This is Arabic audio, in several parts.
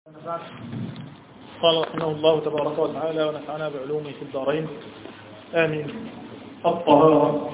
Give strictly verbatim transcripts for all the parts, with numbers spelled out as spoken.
قال رحمه الله تبارك وتعالى ونفعنا بعلومه في الدارين آمين. الطهارة.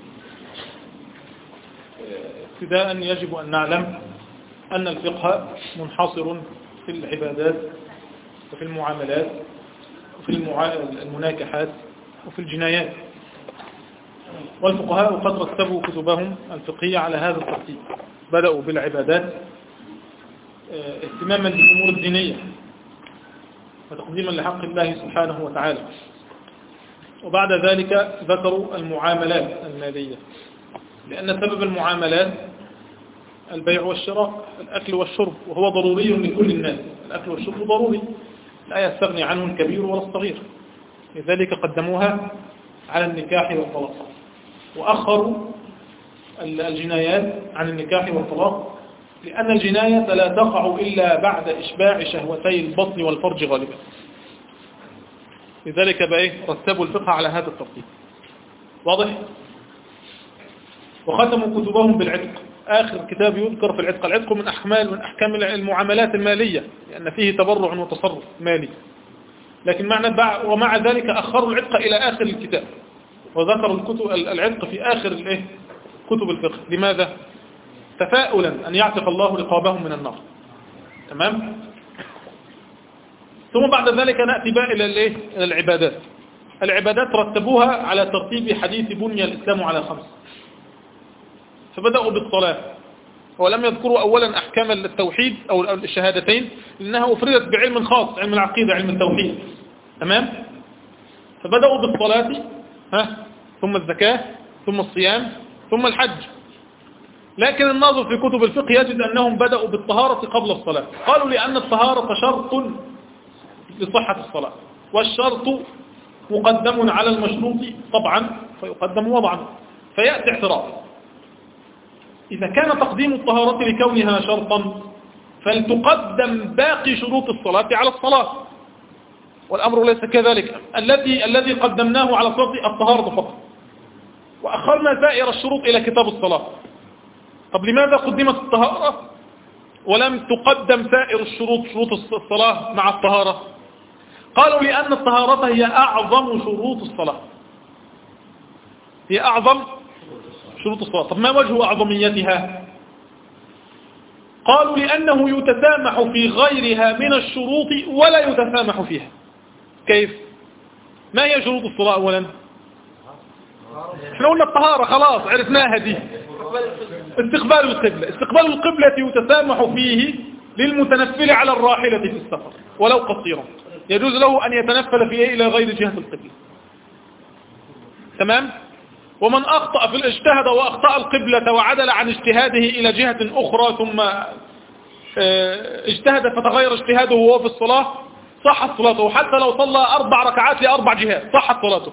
ابتداء يجب أن نعلم أن الفقه منحصر في العبادات وفي المعاملات وفي المعا... المناكحات وفي الجنايات، والفقهاء قد رتبوا كتبهم الفقهية على هذا الترتيب. بدأوا بالعبادات اهتماما بالأمور الدينية وتقديما لحق الله سبحانه وتعالى، وبعد ذلك ذكروا المعاملات المالية، لأن سبب المعاملات البيع والشراء، الأكل والشرب، وهو ضروري لكل الناس. الأكل والشرب ضروري لا يستغني عنه الكبير ولا الصغير، لذلك قدموها على النكاح والطلاق، وأخروا الجنايات عن النكاح والطلاق، لأن الجناية لا تقع إلا بعد إشباع شهوتي البطن والفرج غالبا. لذلك بقى رتبوا الفقه على هذا الترتيب. واضح؟ وختموا كتبهم بالعتق. آخر كتاب يذكر في العتق. العتق من أحمال من أحكام المعاملات المالية، لأن فيه تبرع وتصرف مالي، لكن معنى ومع ذلك أخروا العتق إلى آخر الكتاب، وذكروا الكتب العتق في آخر الايه كتب الفقه. لماذا؟ تفاؤلا أن يعتق الله رقابهم من النار. تمام؟ ثم بعد ذلك نأتي بقى إلى الايه إلى العبادات. العبادات رتبوها على ترتيب حديث بني الإسلام على خمس، فبدأوا بالصلاة، ولم يذكروا أولا أحكام التوحيد أو الشهادتين، لأنها أفردت بعلم خاص، علم العقيدة، علم التوحيد. تمام؟ فبدأوا بالصلاة، ها ثم الزكاة، ثم الصيام، ثم الحج. لكن الناظر في كتب الفقه يجد أنهم بدأوا بالطهارة قبل الصلاة. قالوا لأن الطهارة شرط لصحة الصلاة، والشرط مقدم على المشروط طبعا فيقدم وضعا، فيأتي اعتراض: إذا كان تقديم الطهارة لكونها شرطا فلتقدم باقي شروط الصلاة على الصلاة، والأمر ليس كذلك. الذي الذي قدمناه على الصلاة الطهارة فقط، وأخرنا سائر الشروط إلى كتاب الصلاة. طب لماذا قدمت الطهارة ولم تقدم سائر الشروط، شروط الصلاة مع الطهارة؟ قالوا لأن الطهارة هي أعظم شروط الصلاة، هي أعظم شروط الصلاة. طب ما وجه أعظميتها؟ قالوا لأنه يتسامح في غيرها من الشروط ولا يتسامح فيها. كيف؟ ما هي شروط الصلاة أولا؟ احنا قلنا الطهارة، خلاص عرفناها دي. استقبال القبلة. استقبال القبلة يتسامح فيه للمتنفل على الراحلة في السفر ولو قصيرا، يجوز له أن يتنفل فيه إلى غير جهة القبلة. تمام؟ ومن أخطأ في الاجتهاد وأخطأ القبلة وعدل عن اجتهاده إلى جهة أخرى ثم اجتهد فتغير اجتهاده وهو في الصلاة، صحت صلاته، حتى لو صلى أربع ركعات لأربع جهات صحت صلاته.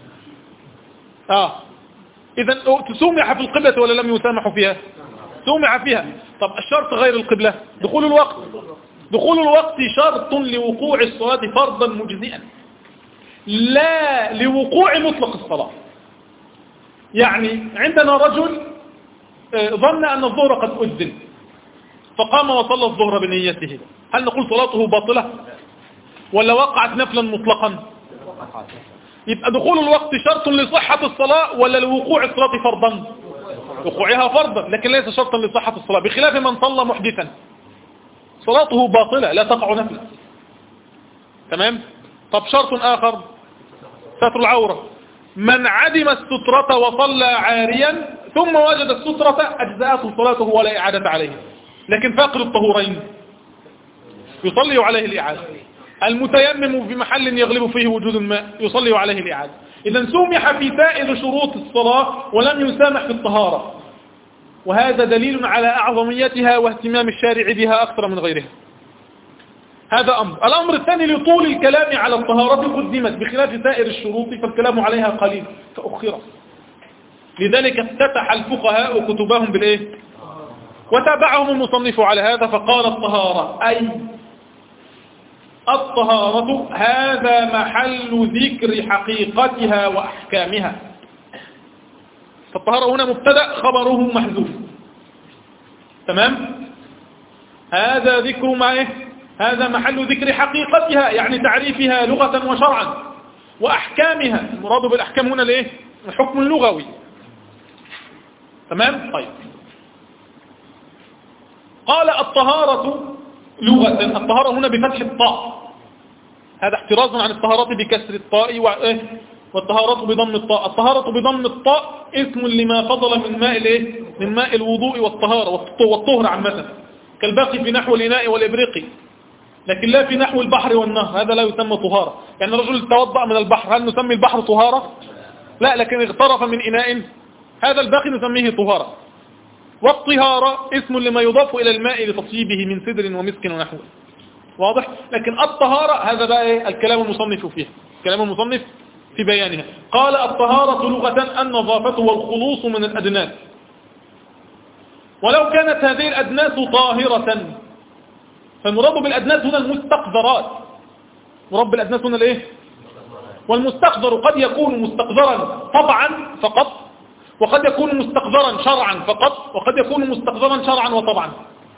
آه إذن تسمح في القبلة ولا لم يسامح فيها؟ سمح فيها. طب الشرط غير القبلة دخول الوقت. دخول الوقت شرط لوقوع الصلاة فرضا مجزئا، لا لوقوع مطلق الصلاة. يعني عندنا رجل ظن أن الظهر قد أذن فقام وصلى الظهر بنيته، هل نقول صلاته باطلة ولا وقعت نفلا مطلقا؟ يبقى دخول الوقت شرط لصحة الصلاة ولا لوقوع الصلاة فرضا؟ وقوعها فرضا، لكن ليس شرطا لصحة الصلاة، بخلاف من صلى محدثا صلاته باطلة لا تقع نفلا. تمام؟ طب شرط آخر ستر العورة. من عدم السترة وصلى عاريا ثم وجد السترة أجزاءته صلاته ولا إعادة عليه، لكن فاقد الطهورين يصلي عليه الإعادة. المتيمم في محل يغلب فيه وجود الماء يصلي عليه الإعادة. إذا سمح في سائر شروط الصلاة ولم يسامح في الطهارة، وهذا دليل على أعظميتها واهتمام الشارع بها أكثر من غيرها. هذا أمر. الأمر الثاني: لطول الكلام على الطهارة قدمت بخلاف سائر الشروط فالكلام عليها قليل فأخرت. لذلك افتتح الفقهاء كتبهم بالإيه؟ وتابعهم المصنف على هذا فقال: الطهارة أي الطهارة هذا محل ذكر حقيقتها وأحكامها. فالطهارة هنا مبتدأ خبره محذوف. تمام؟ هذا ذكر ما إيه؟ هذا محل ذكر حقيقتها يعني تعريفها لغة وشرعا وأحكامها. المراد بالأحكام هنا الايه؟ الحكم اللغوي. تمام. طيب قال الطهارة لغة، الطهارة هنا بفتح الطاء، هذا احتراز عن الطهارة بكسر الطاء والطهارة بضم الطاء. الطهارة بضم الطاء اسم لما فضل من ماء الايه؟ من ماء الوضوء والطهارة والطهر عامة، كالباقي في نحو الإناء والإبريق، لكن لا في نحو البحر والنهر، هذا لا يسمى طهارة. يعني رجل توضأ من البحر، هل نسمي البحر طهارة؟ لا، لكن اغترف من إناء، هذا الباقي نسميه طهارة. والطهارة اسم لما يضاف إلى الماء لتطييبه من سدر ومسك ونحوه. واضح؟ لكن الطهارة هذا بقى إيه؟ الكلام المصنف فيها، كلام المصنف في بيانها. قال الطهارة لغة النظافة والخلوص من الأدناس، ولو كانت هذه الأدناس طاهرة، فالمراد بالأدناس هنا المستقذرات. مراد بالأدناس هنا الايه؟ والمستقذر قد يكون مستقذرا طبعا فقط، وقد يكون مستقذرا شرعا فقط، وقد يكون مستقذرا شرعا وطبعا.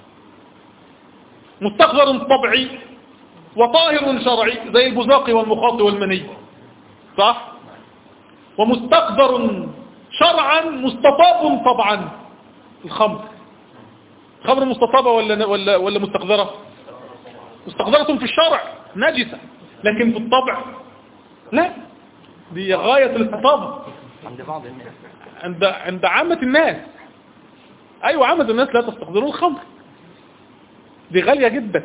مستقذر طبعي وطاهر شرعي زي البزاق والمخاط والمني، صح؟ ومستقذر شرعا مستطاب طبعا، الخمر. الخمر مستطابة ولا ولا ولا مستقذرة؟ مستقذرة في الشرع نجسة، لكن في الطبع لا، دي غاية الاستطابة عند بعض الناس، عند عند عامة الناس. ايوه عامة الناس لا تستقذرون الخمر، دي غالية جدا.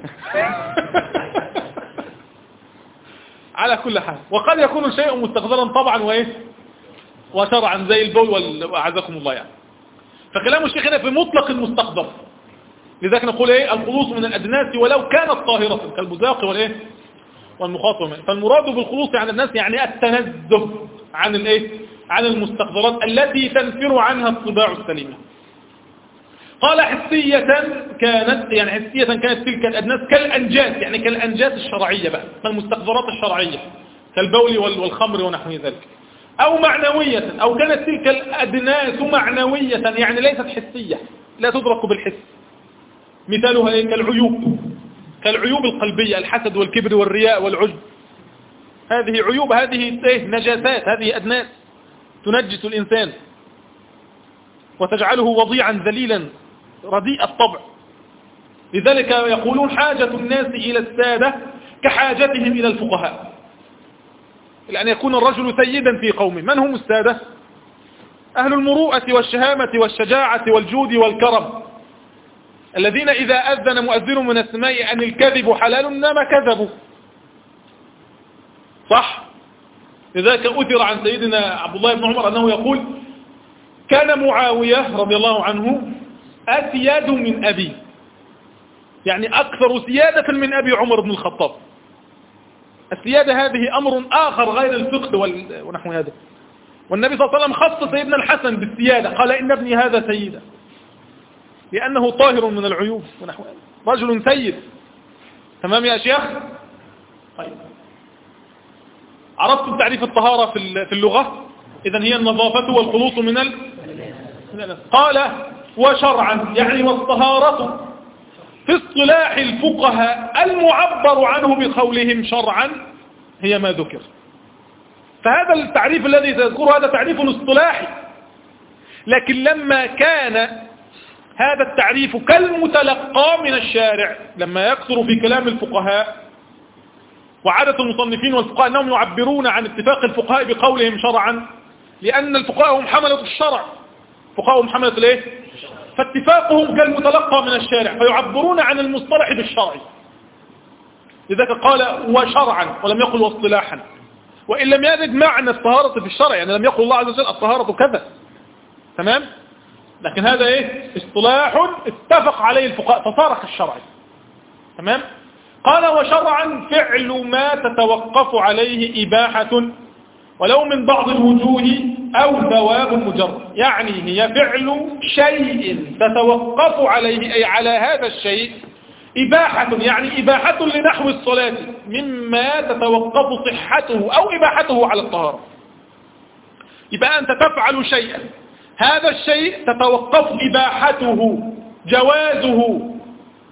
على كل حال، وقد يكون الشيء مستقذرا طبعا وايه وشرعا زي البول وأعزكم الله يعني. فكلام الشيخ هنا في مطلق المستقذر، لذلك نقول ايه؟ الخلوص من الأدناس ولو كانت طاهرة كالبزاق والايه والمخاط والماء. فالمراد بالخلوص عن الناس يعني التنزه عن الايه؟ عن المستقذرات التي تنفر عنها الطباع السليمة. قال حسية كانت، يعني حسية كانت تلك الأدناس كالأنجاس، يعني كالأنجاس الشرعية بقى، كالمستقذرات الشرعية كالبول والخمر ونحو ذلك. أو معنوية، أو كانت تلك الأدناس معنوية يعني ليست حسية، لا تدرك بالحس. مثالها ايه؟ كالعيوب، كالعيوب القلبية، الحسد والكبر والرياء والعجب. هذه عيوب، هذه نجاسات، هذه أدناس تنجس الإنسان وتجعله وضيعا ذليلا رديء الطبع. لذلك يقولون حاجة الناس إلى السادة كحاجتهم إلى الفقهاء، لأن يكون الرجل سيدا في قومه. من هم السادة؟ أهل المروءة والشهامة والشجاعة والجود والكرم، الذين إذا أذن مؤذن من السماء أن الكذب حلال إنما كذبوا، صح؟ لذلك أثر عن سيدنا عبد الله بن عمر أنه يقول: كان معاوية رضي الله عنه أسياد من أبي، يعني أكثر سيادة من أبي عمر بن الخطاب. السيادة هذه أمر آخر غير الفقه ونحو هذا. والنبي صلى الله عليه وسلم خص سيدنا الحسن بالسيادة، قال: إن ابني هذا سيدا، لأنه طاهر من العيوب ونحو هذا، رجل سيد. تمام يا شيخ؟ طيب، عرفتم تعريف الطهارة في اللغة؟ إذن هي النظافة والخلوص من ال... قال: وشرعا، يعني والطهارة في اصطلاح الفقهاء المعبر عنه بقولهم شرعا هي ما ذكر. فهذا التعريف الذي سيذكره هذا تعريف اصطلاحي، لكن لما كان هذا التعريف كالمتلقى من الشارع، لما يكثر في كلام الفقهاء وعادة المصنفين والفقهاء أنهم يعبرون عن اتفاق الفقهاء بقولهم شرعا، لأن الفقهاء هم حملة الشرع، فقهاء هم حملة الايه؟ فاتفاقهم كالمتلقى من الشارع، فيعبرون عن المصطلح بالشرع. لذلك قال: وشرعا، ولم يقل واصطلاحا، وإن لم يرد معنى الطهارة في الشرع، يعني لم يقل الله عز وجل الطهارة كذا، تمام؟ لكن هذا ايه؟ اصطلاح اتفق عليه الفقهاء فصار كالشرع، تمام؟ قال: وشرعا فعل ما تتوقف عليه إباحة ولو من بعض الوجوه أو ثواب مجرد، يعني هي فعل شيء تتوقف عليه، أي على هذا الشيء، إباحة، يعني إباحة لنحو الصلاة مما تتوقف صحته أو إباحته على الطهارة. يبقى أنت تفعل شيئا، هذا الشيء تتوقف إباحته، جوازه،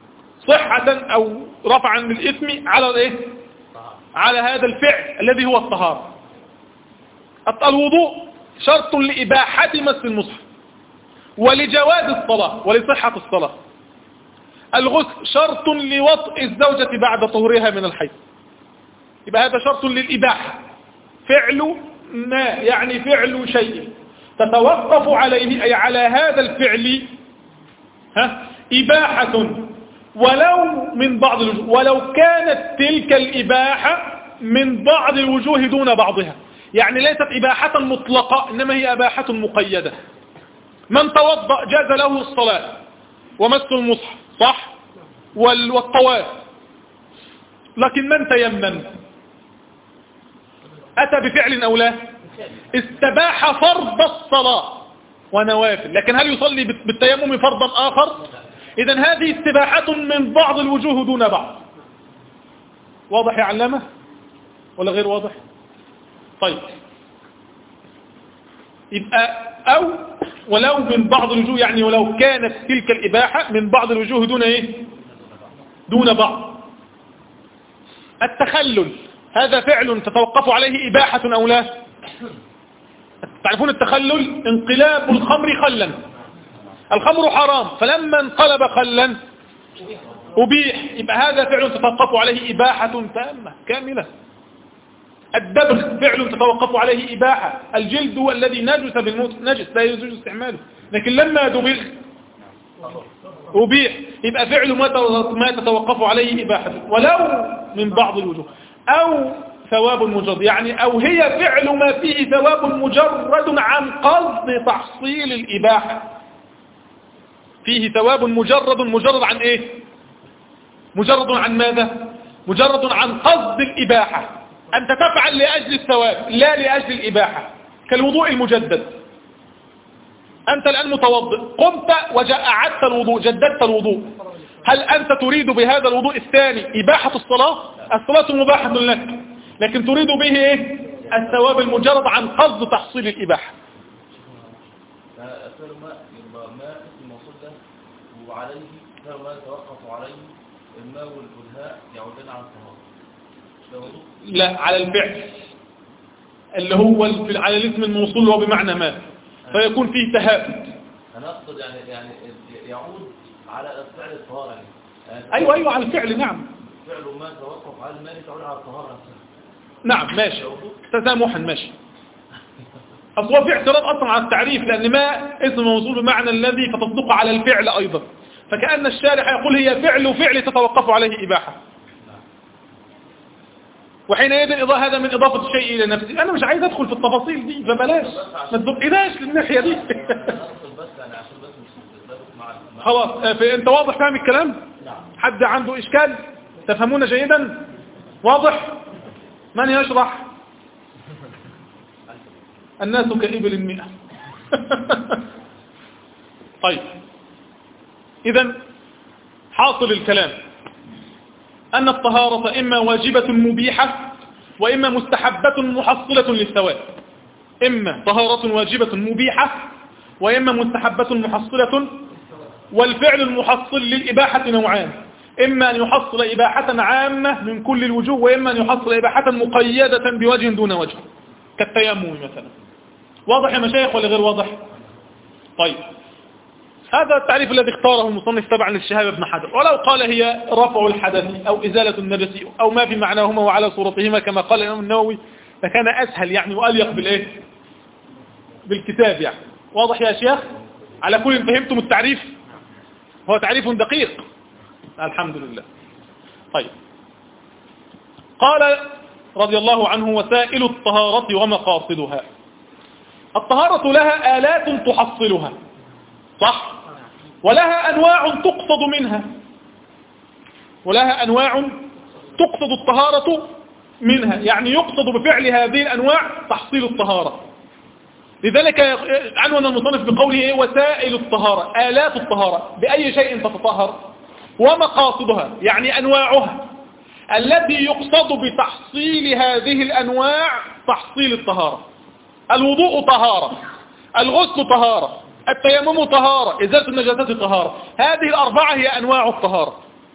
صحة أو رفعا للإثم على الايه على هذا الفعل الذي هو الطهارة. الوضوء شرط لإباحة مس المصحف ولجواز الصلاة ولصحة الصلاة. الغسل شرط لوطئ الزوجة بعد طهورها من الحيض، يبقى هذا شرط للإباحة، فعل ما يعني فعل شيء تتوقف عليه أي على هذا الفعل ها إباحة ولو من بعض الوجوه، ولو كانت تلك الإباحة من بعض الوجوه دون بعضها، يعني ليست إباحة مطلقة إنما هي إباحة مقيدة. من توضأ جاز له الصلاة ومس المصحف صح والطواف، لكن من تيمم أتى بفعل أو لا؟ استباح فرض الصلاة ونوافل، لكن هل يصلي بالتيمم فرضا آخر؟ إذن هذه استباحة من بعض الوجوه دون بعض. واضح يا علامة ولا غير واضح؟ طيب يبقى أو ولو من بعض الوجوه، يعني ولو كانت تلك الإباحة من بعض الوجوه دون إيه؟ دون بعض. التخلل هذا فعل تتوقف عليه إباحة أو لا؟ تعرفون التخلل انقلاب الخمر خلا، الخمر حرام فلما انقلب خلا أبيح، يبقى هذا فعل تتوقف عليه إباحة تامة كاملة. الدبغ فعل تتوقف عليه إباحة، الجلد هو الذي نجس بالموت نجس لا يجوز استعماله، لكن لما دبغ أبيح، يبقى فعل ما تتوقف عليه إباحة ولو من بعض الوجوه. أو ثواب مجرد، يعني أو هي فعل ما فيه ثواب مجرد عن قصد تحصيل الإباحة، فيه ثواب مجرد مجرد عن إيه؟ مجرد عن ماذا؟ مجرد عن قصد الإباحة، أنت تفعل لأجل الثواب لا لأجل الإباحة، كالوضوء المجدد. أنت الآن متوضئ، قمت وأعدت الوضوء جددت الوضوء، هل أنت تريد بهذا الوضوء الثاني إباحة الصلاة؟ الصلاة مباحة لك، لكن تريد به إيه؟ الثواب المجرد عن قصد تحصيل الإباحة. وعليه ما يتوقف عليه الماء والبلهاء يعودون على الطهارة. لا، على الفعل اللي هو على الاسم الموصول هو بمعنى ما، فيكون فيه تهافت. انا اقصد يعني يعني يعود على الفعل الطهارة يعني. ايوه ايوه على الفعل، نعم. فعل ما يتوقف على الماء تعود على الطهارة. نعم ماشي تسامحا ماشي. أصل هو في اعتراض أصلا على التعريف، لأن ما اسم موصول بمعنى الذي فتصدق على الفعل أيضا، فكأن الشارح يقول هي فعل وفعل تتوقف عليه إباحة، وحينئذ إضاء هذا من إضافة الشيء إلى نفسه. أنا مش عايز أدخل في التفاصيل دي، فبلاش ما تدقناش للناحية دي. خلاص أنت واضح فاهم الكلام؟ حد عنده إشكال؟ تفهمون جيدا؟ واضح؟ من يشرح؟ الناس كإبل المئة. طيب إذن حاصل الكلام أن الطهارة إما واجبة مبيحة وإما مستحبة محصلة للثواب، إما طهارة واجبة مبيحة وإما مستحبة محصلة، والفعل المحصل للإباحة نوعان، إما أن يحصل إباحة عامة من كل الوجوه وإما أن يحصل إباحة مقيدة بوجه دون وجه كالتيمم مثلا. واضح يا مشايخ ولا غير واضح؟ طيب هذا التعريف الذي اختاره المصنف تبعا للشهاب بن حجر، ولو قال هي رفع الحدث أو إزالة النجس أو ما في معناهما وعلى صورتهما كما قال الإمام النووي لكان أسهل يعني وأليق بالإيه؟ بالكتاب يعني. واضح يا شيخ؟ على كل فهمتم التعريف؟ هو تعريف دقيق الحمد لله. طيب قال رضي الله عنه وسائل الطهارة ومقاصدها. الطهارة لها آلات تحصلها صح، ولها أنواع تقصد منها، ولها أنواع تقصد الطهارة منها، يعني يقصد بفعل هذه الأنواع تحصيل الطهارة. لذلك عنوان المصنف بقوله وسائل الطهارة، آلات الطهارة، بأي شيء تتطهر، ومقاصدها يعني أنواعها التي يقصد بتحصيل هذه الأنواع تحصيل الطهارة. الوضوء طهارة، الغسل طهارة، التيمم طهارة، إزالة النجاسات طهارة، هذه الأربعة هي أنواع الطهارة.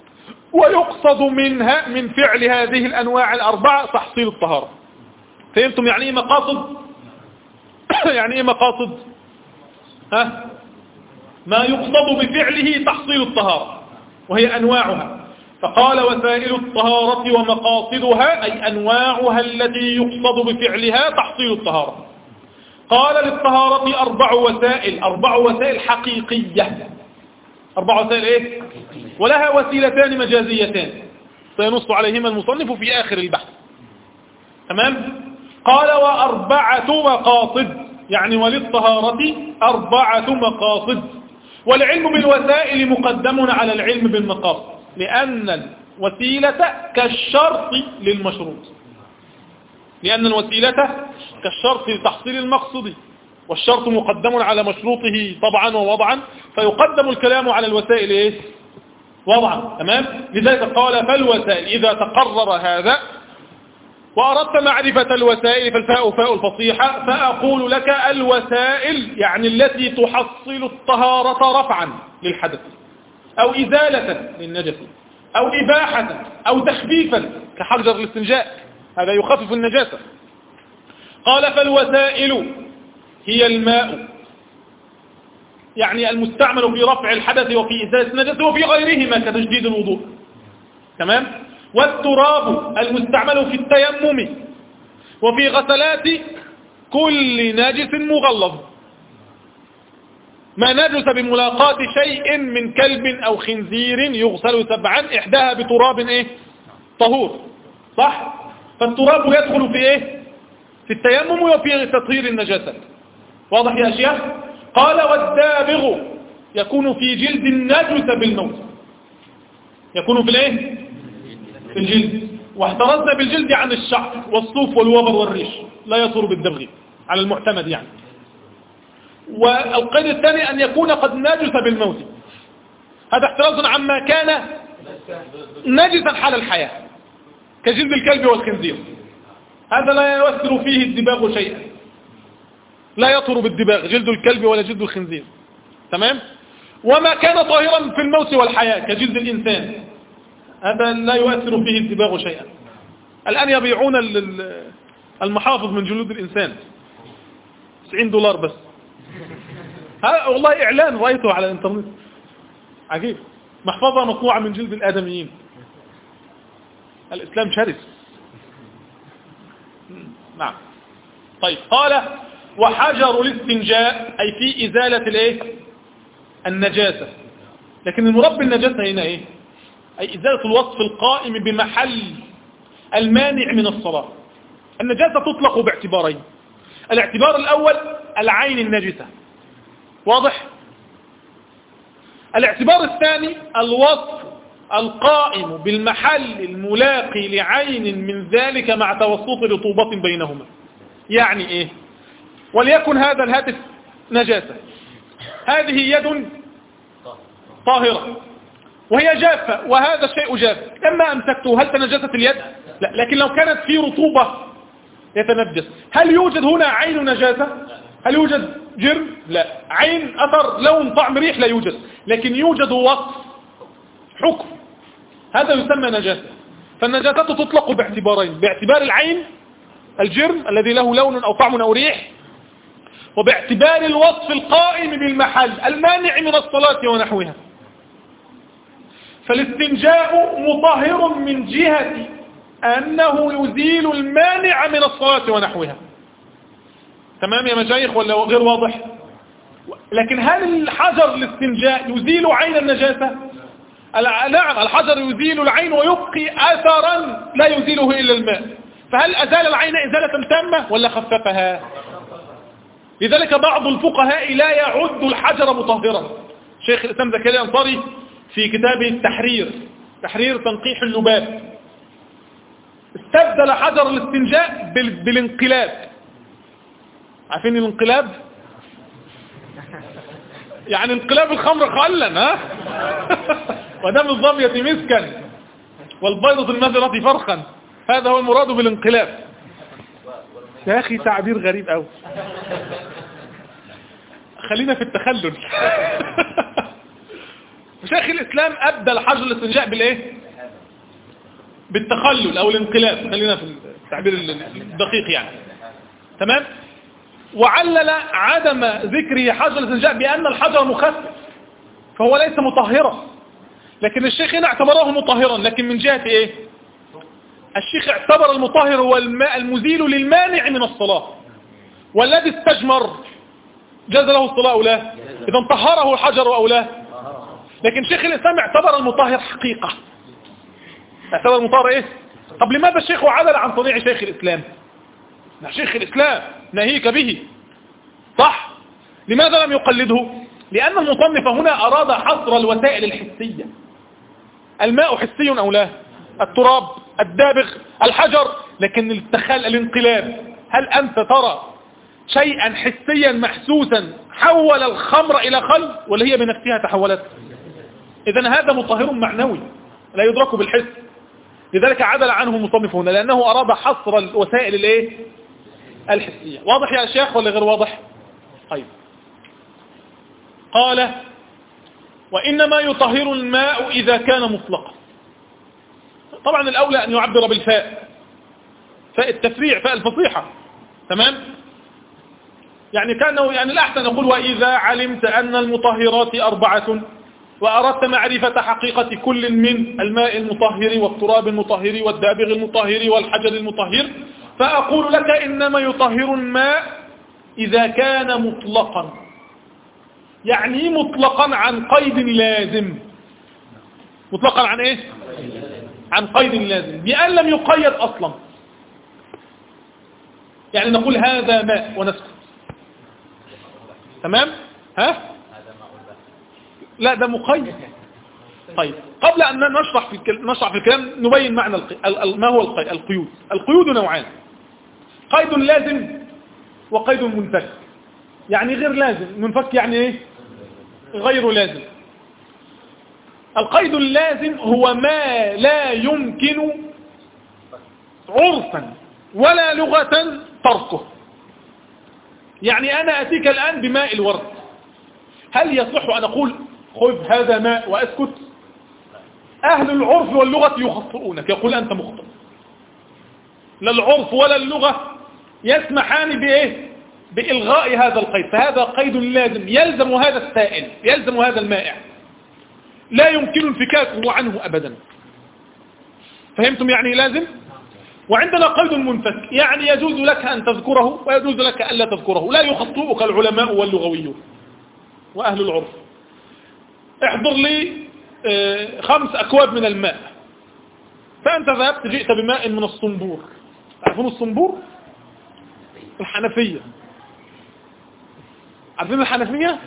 ويقصد منها من فعل هذه الأنواع الأربعة تحصيل الطهارة. فهمتم يعني إيه مقاصد؟ يعني إيه مقاصد؟ ها؟ ما يقصد بفعله تحصيل الطهارة وهي أنواعها. فقال وسائل الطهارة ومقاصدها أي أنواعها التي يقصد بفعلها تحصيل الطهارة. قال للطهارة أربع وسائل، أربع وسائل حقيقية. أربع وسائل إيه؟ ولها وسيلتان مجازيتان سينص عليهما المصنف في آخر البحث. تمام؟ قال وأربعة مقاصد، يعني وللطهارة أربعة مقاصد. والعلم بالوسائل مقدم على العلم بالمقاصد، لأن الوسيلة كالشرط للمشروط، لأن الوسيلة كالشرط لتحصيل المقصود، والشرط مقدم على مشروطه طبعا ووضعا، فيقدم الكلام على الوسائل إيه؟ وضعا. تمام؟ لذلك قال فالوسائل إذا تقرر هذا وأردت معرفة الوسائل فالفاء فاء الفصيحة، فأقول لك الوسائل يعني التي تحصل الطهارة رفعا للحدث أو إزالة للنجس أو إباحة أو تخفيفا كحجر الاستنجاء، هذا يخفف النجاسة. قال فالوسائل هي الماء، يعني المستعمل في رفع الحدث وفي إزالة النجس وفي غيرهما كتجديد الوضوء. تمام؟ والتراب المستعمل في التيمم وفي غسلات كل نجس مغلظ، ما نجس بملاقاة شيء من كلب أو خنزير يغسل سبعا إحداها بتراب إيه؟ طهور. صح؟ فالتراب يدخل في إيه؟ في التيمم وفي تطهير النجاسة. واضح يا أشياء؟ قال والدابغ يكون في جلد النجس بالموت، يكون في الإيه؟ في الجلد. واحترزنا بالجلد عن الشعر والصوف والوبر والريش، لا يصور بالدبغ على المعتمد يعني. والقيد الثاني أن يكون قد نجس بالموت، هذا احتراز عما كان نجسا حال الحياة كجلد الكلب والخنزير، هذا لا يؤثر فيه الدباغ شيئا، لا يطهر بالدباغ جلد الكلب ولا جلد الخنزير. تمام؟ وما كان طاهرا في الموت والحياة كجلد الإنسان، هذا لا يؤثر فيه الدباغ شيئا. الآن يبيعون المحافظ من جلود الإنسان تسعين دولار بس، هذا والله إعلان رأيته على الإنترنت عجيب، محفظة مصنوعة من جلد الآدميين. الإسلام شرس. نعم. طيب قال وحجر الاستنجاء أي في إزالة الإيه؟ النجاسة. لكن المراد بالنجاسة هنا إيه؟ أي إزالة الوصف القائم بمحل المانع من الصلاة. النجاسة تطلق باعتبارين، الاعتبار الأول العين النجسة، واضح؟ الاعتبار الثاني الوصف القائم بالمحل الملاقي لعين من ذلك مع توسط رطوبة بينهما. يعني إيه؟ وليكن هذا الهاتف نجاسة، هذه يد طاهرة وهي جافة وهذا الشيء جاف، لما أمسكته هل تنجست اليد؟ لا. لكن لو كانت في رطوبة يتنجس. هل يوجد هنا عين نجاسة؟ هل يوجد جرم؟ لا. عين أثر لون طعم ريح لا يوجد، لكن يوجد وصف حكم، هذا يسمى نجاسة. فالنجاسة تطلق باعتبارين، باعتبار العين الجرم الذي له لون أو طعم أو ريح، وباعتبار الوصف القائم بالمحل المانع من الصلاة ونحوها. فالاستنجاء مطهر من جهة أنه يزيل المانع من الصلاة ونحوها. تمام يا مشايخ ولا غير واضح؟ لكن هل الحجر الاستنجاء يزيل عين النجاسة؟ نعم، الحجر يزيل العين ويبقي أثرا لا يزيله إلا الماء. فهل أزال العين إزالة تامة ولا خففها؟ لذلك بعض الفقهاء لا يعد الحجر مطهرا. شيخ الإسلام زكريا الأنصاري في كتابه التحرير، تحرير تنقيح اللباب، استبدل حجر الاستنجاء بالانقلاب. عارفين الانقلاب؟ يعني انقلاب الخمر خلا، ها؟ ودم الظبية مسكا والبيضة المذرة فرخا، هذا هو المراد بالانقلاب. يا أخي تعبير غريب أوي، خلينا في التخلل. شيخ الإسلام أبدل حجر الاستنجاء بالإيه؟ بالتخلل أو الانقلاب، خلينا في التعبير الدقيق يعني. تمام. وعلل عدم ذكره حجر الاستنجاء بأن الحجر مخفف فهو ليس مطهرا، لكن الشيخ هنا اعتبره مطهرا، لكن من جهة ايه؟ الشيخ اعتبر المطهر هو الماء المزيل للمانع من الصلاة، والذي استجمر جاز له الصلاة أو لا؟ إذا طهره الحجر أو لا؟ لكن شيخ الإسلام اعتبر المطهر حقيقة، اعتبر المطهر ايه؟ طب لماذا الشيخ عدل عن صنيع شيخ الإسلام؟ شيخ الإسلام ناهيك به صح؟ لماذا لم يقلده؟ لأن المصنف هنا أراد حصر الوسائل الحسية. الماء حسي أو لا؟ التراب، الدابغ، الحجر، لكن التخل الانقلاب، هل أنت ترى شيئا حسيا محسوسا حول الخمر إلى خل ولا هي بنفسها تحولت؟ إذن هذا مطهر معنوي لا يدرك بالحس، لذلك عدل عنه المصنف هنا لأنه أراد حصر الوسائل الايه؟ الحسية. واضح يا شيخ ولا غير واضح؟ طيب. قال وإنما يطهر الماء إذا كان مطلقا. طبعا الأولى أن يعبر بالفاء، فاء التفريع، فاء الفصيحة. تمام. يعني كانه يعني الأحسن نقول وإذا علمت أن المطهرات أربعة وأردت معرفة حقيقة كل من الماء المطهر والتراب المطهر والدابغ المطهر والحجر المطهر، فأقول لك إنما يطهر الماء إذا كان مطلقا، يعني مطلقا عن قيد لازم. مطلقا عن ايه؟ عن قيد لازم، بأن لم يقيد أصلا. يعني نقول هذا ماء ونسكت. تمام؟ ها؟ لا ده مقيد. طيب قبل أن نشرح في نشرح في الكلام نبين معنى القي... ما هو القي... القيود. القيود نوعان: قيد لازم وقيد منفك. يعني غير لازم، منفك يعني ايه؟ غير لازم. القيد اللازم هو ما لا يمكن عرفا ولا لغة تركه. يعني أنا أتيك الآن بماء الورد، هل يصح أن أقول خذ هذا ماء وأسكت؟ أهل العرف واللغة يخطئونك، يقول أنت مخطئ. لا العرف ولا اللغة يسمحان بإيه؟ بإلغاء هذا القيد، فهذا قيد لازم يلزم هذا السائل، يلزم هذا المائع، لا يمكن انفكاكه عنه أبدا. فهمتم يعني لازم؟ وعندنا قيد منفك، يعني يجوز لك أن تذكره ويجوز لك أن لا تذكره، لا يخطئك العلماء واللغويون وأهل العرف. احضر لي خمس أكواب من الماء، فأنت ذهبت جئت بماء من الصنبور. تعرفون الصنبور؟ الحنفية. عارفين الحنفية؟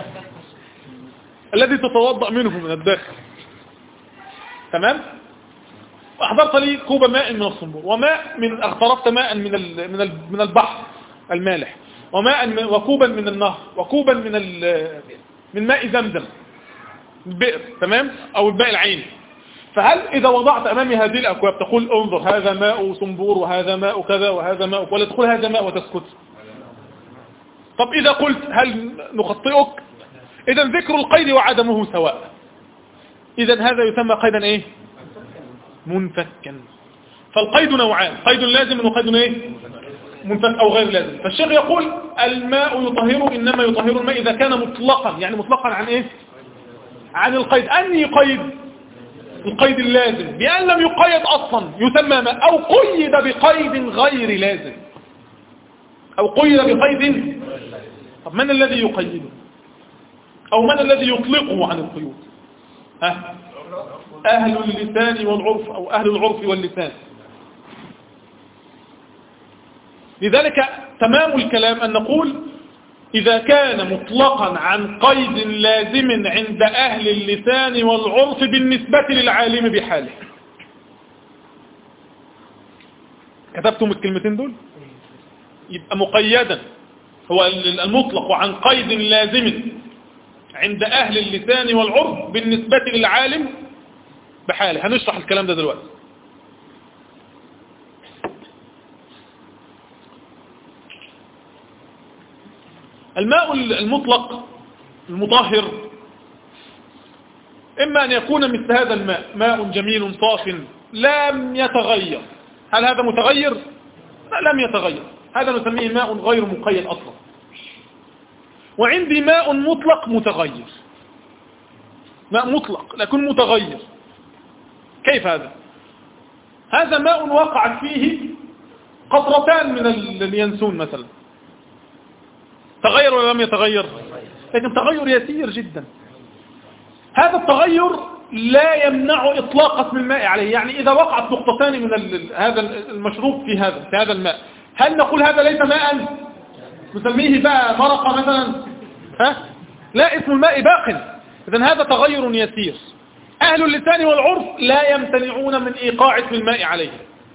الذي تتوضأ منه من الداخل. تمام؟ أحضرت لي كوب ماء من الصنبور، وماء من اغترفت ماء من من من البحر المالح، وماء وكوبا من النهر، وكوبا من من ماء زمزم البئر. تمام؟ أو الماء العين. فهل إذا وضعت أمامي هذه الأكواب تقول انظر هذا ماء صنبور وهذا ماء كذا وهذا ماء، ولا تقول هذا ماء وتسكت؟ طب إذا قلت هل نخطئك؟ إذا ذكر القيد وعدمه سواء. إذا هذا يسمى قيدا إيه؟ منفكا. فالقيد نوعان: قيد لازم وقيد إيه؟ منفك أو غير لازم. فالشيخ يقول الماء يطهر، إنما يطهر الماء إذا كان مطلقا، يعني مطلقا عن إيه؟ عن القيد. أني قيد؟ القيد اللازم، بأن لم يقيد أصلا يسمى ماء، أو قيد بقيد غير لازم، أو قيد بقيد. طب من الذي يقيده؟ أو من الذي يطلقه عن القيود؟ ها؟ أهل اللسان والعرف، أو أهل العرف واللسان. لذلك تمام الكلام أن نقول إذا كان مطلقا عن قيد لازم عند أهل اللسان والعرف بالنسبة للعالم بحاله. كتبتم الكلمتين دول؟ يبقى مقيدا هو المطلق عن قيد لازم عند أهل اللسان والعرف بالنسبة للعالم بحاله. هنشرح الكلام ده دلوقتي. الماء المطلق المطهر إما أن يكون مثل هذا الماء، ماء جميل صاف لم يتغير، هل هذا متغير؟ لا، لم يتغير، هذا نسميه ماء غير مقيد أصلا. وعندي ماء مطلق متغير، ماء مطلق لكن متغير. كيف هذا؟ هذا ماء وقعت فيه قطرتان من اليانسون مثلا، تغير ولا لم يتغير؟ لكن تغير يسير جدا. هذا التغير لا يمنع إطلاق اسم الماء عليه. يعني إذا وقعت نقطتان من هذا المشروب في هذا في هذا الماء، هل نقول هذا ليس ماء نسميه بقى مرقة مثلا؟ ها؟ لا، اسم الماء باق. إذن هذا تغير يسير. أهل اللسان والعرف لا يمتنعون من إيقاع اسم الماء عليه.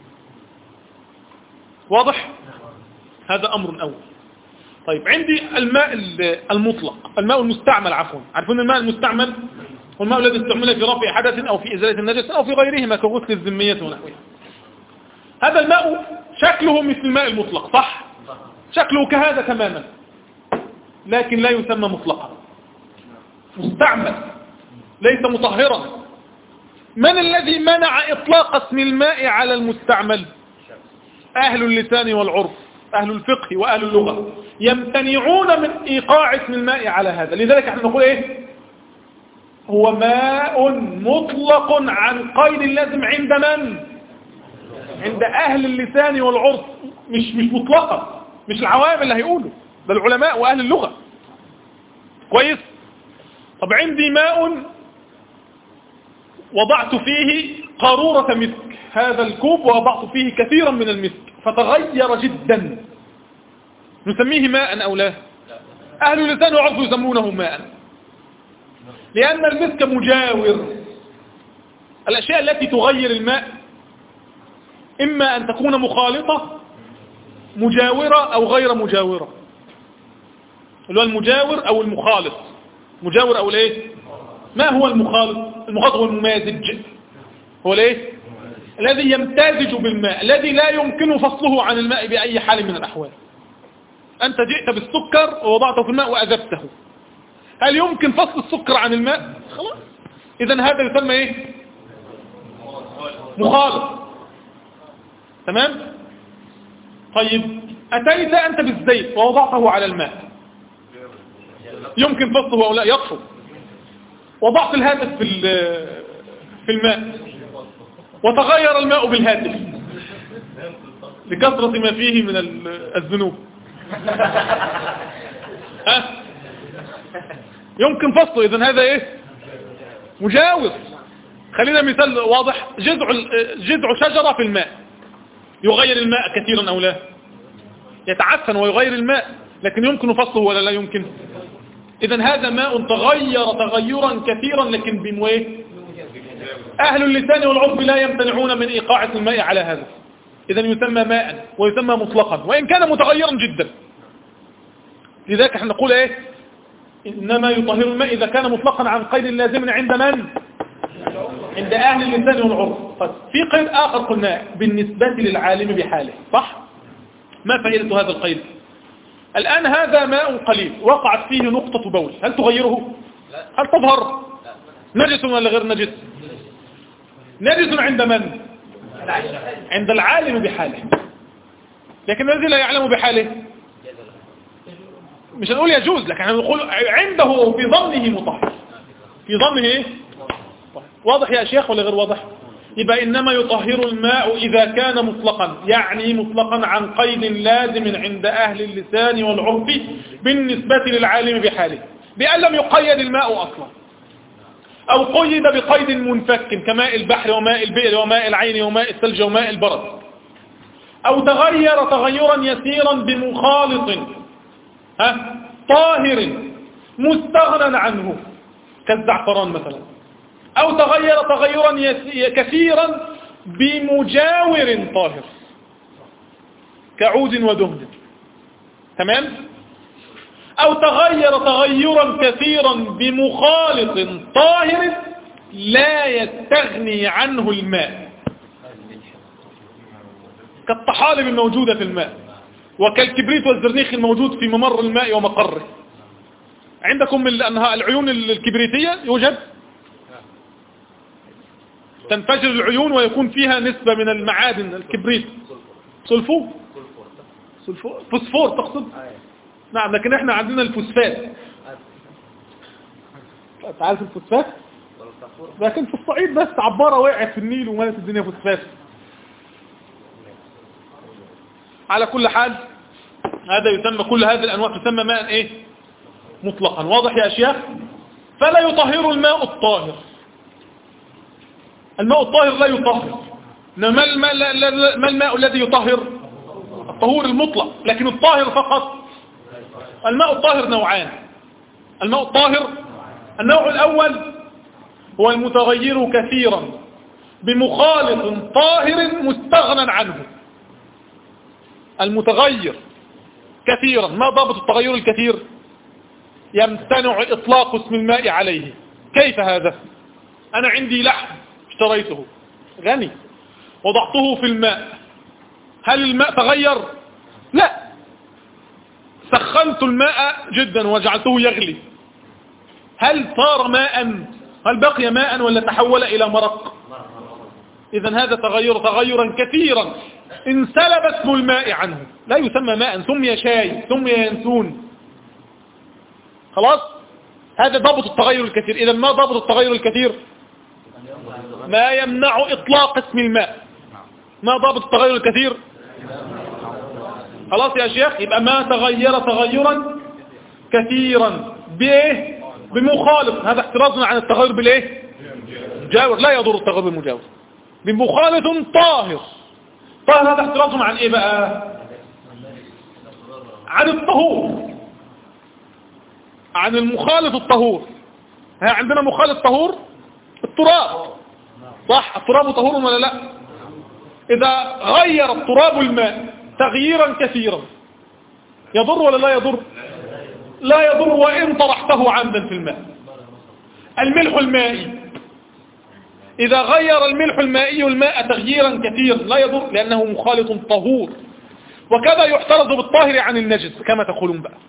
واضح؟ هذا أمر أول. طيب عندي الماء المطلق، الماء المستعمل عفوا. عارفون الماء المستعمل والماء الذي استعمل في رفع حدث أو في إزالة النجس أو في غيرهما كغسل الذمية ونحوها. هذا الماء شكله مثل الماء المطلق، صح؟ شكله كهذا تماما، لكن لا يسمى مطلقا، مستعمل ليس مطهرا. من الذي منع إطلاق اسم الماء على المستعمل؟ أهل اللسان والعرف، أهل الفقه وأهل اللغة يمتنعون من إيقاع اسم الماء على هذا. لذلك احنا نقول إيه؟ هو ماء مطلق عن قيد اللازم عند من؟ عند أهل اللسان والعرف، مش مش مطلقا، مش العوام اللي هيقولوا، ده العلماء وأهل اللغة. كويس؟ طب عندي ماء وضعت فيه قارورة مسك، هذا الكوب ووضعت فيه كثيرا من المسك فتغير جدا، نسميه ماء أو لا؟ أهل اللسان والعرف يسمونه ماء، لأن المسك مجاور. الأشياء التي تغير الماء إما أن تكون مخالطة مجاورة أو غير مجاورة، اللي هو المجاور أو المخالط. مجاور أو ليه؟ ما هو المخالط؟ المخالط هو الممازج، هو ليه؟ الذي يمتازج بالماء، الذي لا يمكن فصله عن الماء بأي حال من الأحوال. أنت جئت بالسكر ووضعته في الماء وأذبته، هل يمكن فصل السكر عن الماء؟ خلاص، إذن هذا يسمى إيه؟ مخالط. تمام؟ طيب أتيت أنت بالزيت ووضعته على الماء، يمكن فصله أو لا؟ يطفو. وضعت الهاتف في في الماء وتغير الماء بالهاتف لكثرة ما فيه من الذنوب، ها؟ يمكن فصله. إذن هذا إيه؟ مجاور. خلينا مثال واضح، جذع جذع شجرة في الماء يغير الماء كثيرا أو لا؟ يتعفن ويغير الماء، لكن يمكن فصله ولا لا يمكن؟ إذن هذا ماء تغير تغيرا كثيرا لكن بمويه. أهل اللسان والعرف لا يمتنعون من إيقاع الماء على هذا، إذن يسمى ماء ويسمى مطلقا وإن كان متغيرا جدا. لذلك احنا نقول ايه؟ إنما يطهر الماء إذا كان مطلقا عن قيد لازم عند من؟ عند أهل اللسان والعرف. في قيد آخر قلنا بالنسبة للعالم بحاله، صح؟ ما فائدة هذا القيد؟ الآن هذا ماء قليل وقعت فيه نقطة بول، هل تغيره؟ هل تظهر؟ نجس ولا غير نجس؟ نجس عند من؟ عند العالم بحاله، لكن الذي لا يعلم بحاله مش هنقول يجوز، لكن هنقول عنده في ظنه مطهر، في ظنه ايه؟ واضح يا شيخ ولا غير واضح؟ يبقى إنما يطهر الماء إذا كان مطلقا، يعني مطلقا عن قيد لازم عند أهل اللسان والعرف بالنسبة للعالم بحاله، بأن لم يقيد الماء أصلا، أو قيد بقيد منفك كماء البحر وماء البئر وماء العين وماء الثلج وماء البرد، أو تغير تغيرا يسيرا بمخالط ها طاهر مستغنى عنه كالزعفران مثلا، أو تغير تغيرا كثيرا بمجاور طاهر كعود ودهن. تمام؟ أو تغير تغيرا كثيرا بمخالط طاهر لا يستغني عنه الماء، كالطحالب الموجودة في الماء وكالكبريت والزرنيخ الموجود في ممر الماء ومقره. عندكم العيون الكبريتية يوجد تنفجر العيون ويكون فيها نسبة من المعادن الكبريت. سلفور سلفور فوسفور تقصد؟ نعم، لكن احنا عندنا الفوسفات. تعرف الفوسفات؟ لكن في الصعيد بس عبارة وقعت في النيل ومالت الدنيا فوسفات. على كل حال هذا يسمى، كل هذه الأنواع تسمى ماء ايه مطلقا. واضح يا أشياء؟ فلا يطهر الماء الطاهر. الماء الطاهر لا يطهر. ما الماء, ما الماء الذي يطهر؟ الطهور المطلق. لكن الطاهر فقط، الماء الطاهر نوعان. الماء الطاهر النوع الأول هو المتغير كثيرا بمخالط طاهر مستغنى عنه. المتغير كثيرا، ما ضابط التغير الكثير؟ يمتنع إطلاق اسم الماء عليه. كيف هذا؟ أنا عندي لحم اشتريته غني، وضعته في الماء، هل الماء تغير؟ لا. سخنت الماء جدا وجعلته يغلي، هل صار ماء؟ هل بقي ماء ولا تحول إلى مرق؟ إذن هذا تغير تغيرا كثيرا انسلب اسم الماء عنه، لا يسمى ماء، سمي شاي، سمي ينسون. خلاص، هذا ضابط التغير الكثير. إذن ما ضابط التغير الكثير؟ ما يمنع إطلاق اسم الماء. ما ضابط التغير الكثير؟ خلاص يا شيخ، يبقى ما تغير تغيرا كثيرا بايه؟ بمخالط. هذا احترازنا عن التغير بالايه؟ مجاور. لا يضر التغير بالمجاور. بمخالط طاهر. طاهر هذا احترازنا عن ايه بقى؟ عن الطهور، عن المخالط الطهور. ها عندنا مخالط طهور التراب، صح؟ التراب طهور ولا لا؟ إذا غير التراب الماء تغييرا كثيرا يضر ولا لا يضر؟ لا يضر وإن طرحته عمدا في الماء. الملح المائي إذا غير الملح المائي الماء تغييرا كثيرا لا يضر، لأنه مخالط طهور. وكذا يحترز بالطاهر عن النجس كما تقولون بقى.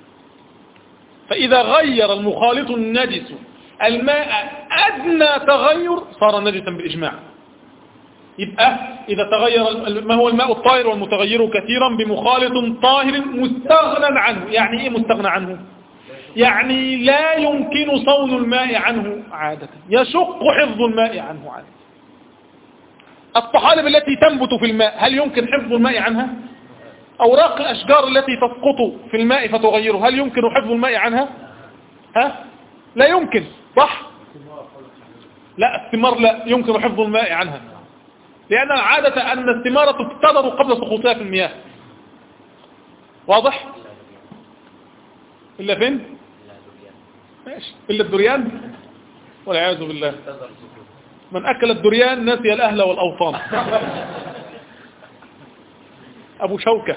فإذا غير المخالط النجس الماء أدنى تغير صار نجسا بالإجماع. يبقى إذا تغير ما هو الماء الطاهر والمتغير كثيرا بمخالط طاهر مستغنى عنه. يعني إيه مستغنى عنه؟ يعني لا يمكن صون الماء عنه عادة، يشق حفظ الماء عنه عادة. الطحالب التي تنبت في الماء هل يمكن حفظ الماء عنها؟ أوراق الأشجار التي تسقط في الماء فتغيره هل يمكن حفظ الماء عنها؟ ها؟ لا يمكن، صح؟ لا، الثمار لا يمكن حفظ الماء عنها، لأن العادة أن الثمار تفتدر قبل سقوطها في المياه. واضح؟ إلا فين؟ ماشي، إلا الدريان والعياذ بالله. من أكل الدريان نسي الأهل والأوطان. أبو شوكة.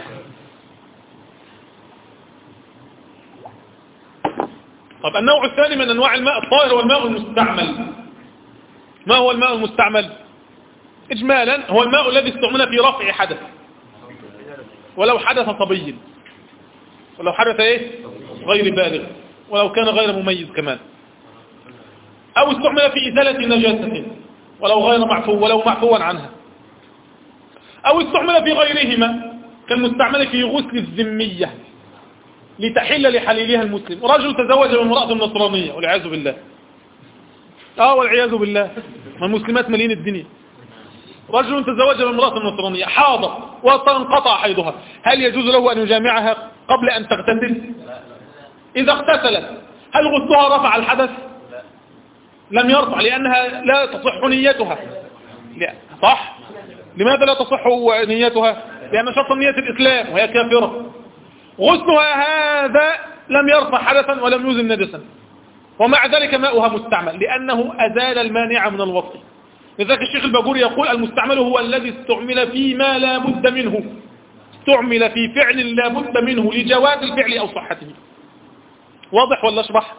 طب النوع الثاني من أنواع الماء الطاهر والماء المستعمل. ما هو الماء المستعمل؟ إجمالا هو الماء الذي استعمل في رفع حدث، ولو حدث صبي، ولو حدث إيه؟ غير بالغ، ولو كان غير مميز كمان، أو استعمل في إزالة نجاسة ولو غير معفو ولو معفوا عنها، أو استعمل في غيرهما كالمستعمل في غسل الذمية لتحل لحليلها المسلم. رجل تزوج بامرأة نصرانية والعياذ بالله. آه والعياذ بالله، ما المسلمات مليين الدنيا. رجل تزوج بامرأة نصرانية حاضر وانقطع حيضها، هل يجوز له أن يجامعها قبل أن تغتسل؟ إذا اغتسلت هل غسلها رفع الحدث؟ لم يرفع، لأنها لا تصح نيتها. لا، صح؟ لماذا لا تصح نيتها؟ لأن شرط نية الإسلام وهي كافرة. غسلها هذا لم يرفع حدثا ولم يزل نجسا، ومع ذلك ماؤها مستعمل لأنه أزال المانع من الوطء. لذلك الشيخ الباجوري يقول المستعمل هو الذي استعمل فيما لا بد منه، استعمل في فعل لا بد منه لجواز الفعل أو صحته. واضح ولا أشرح؟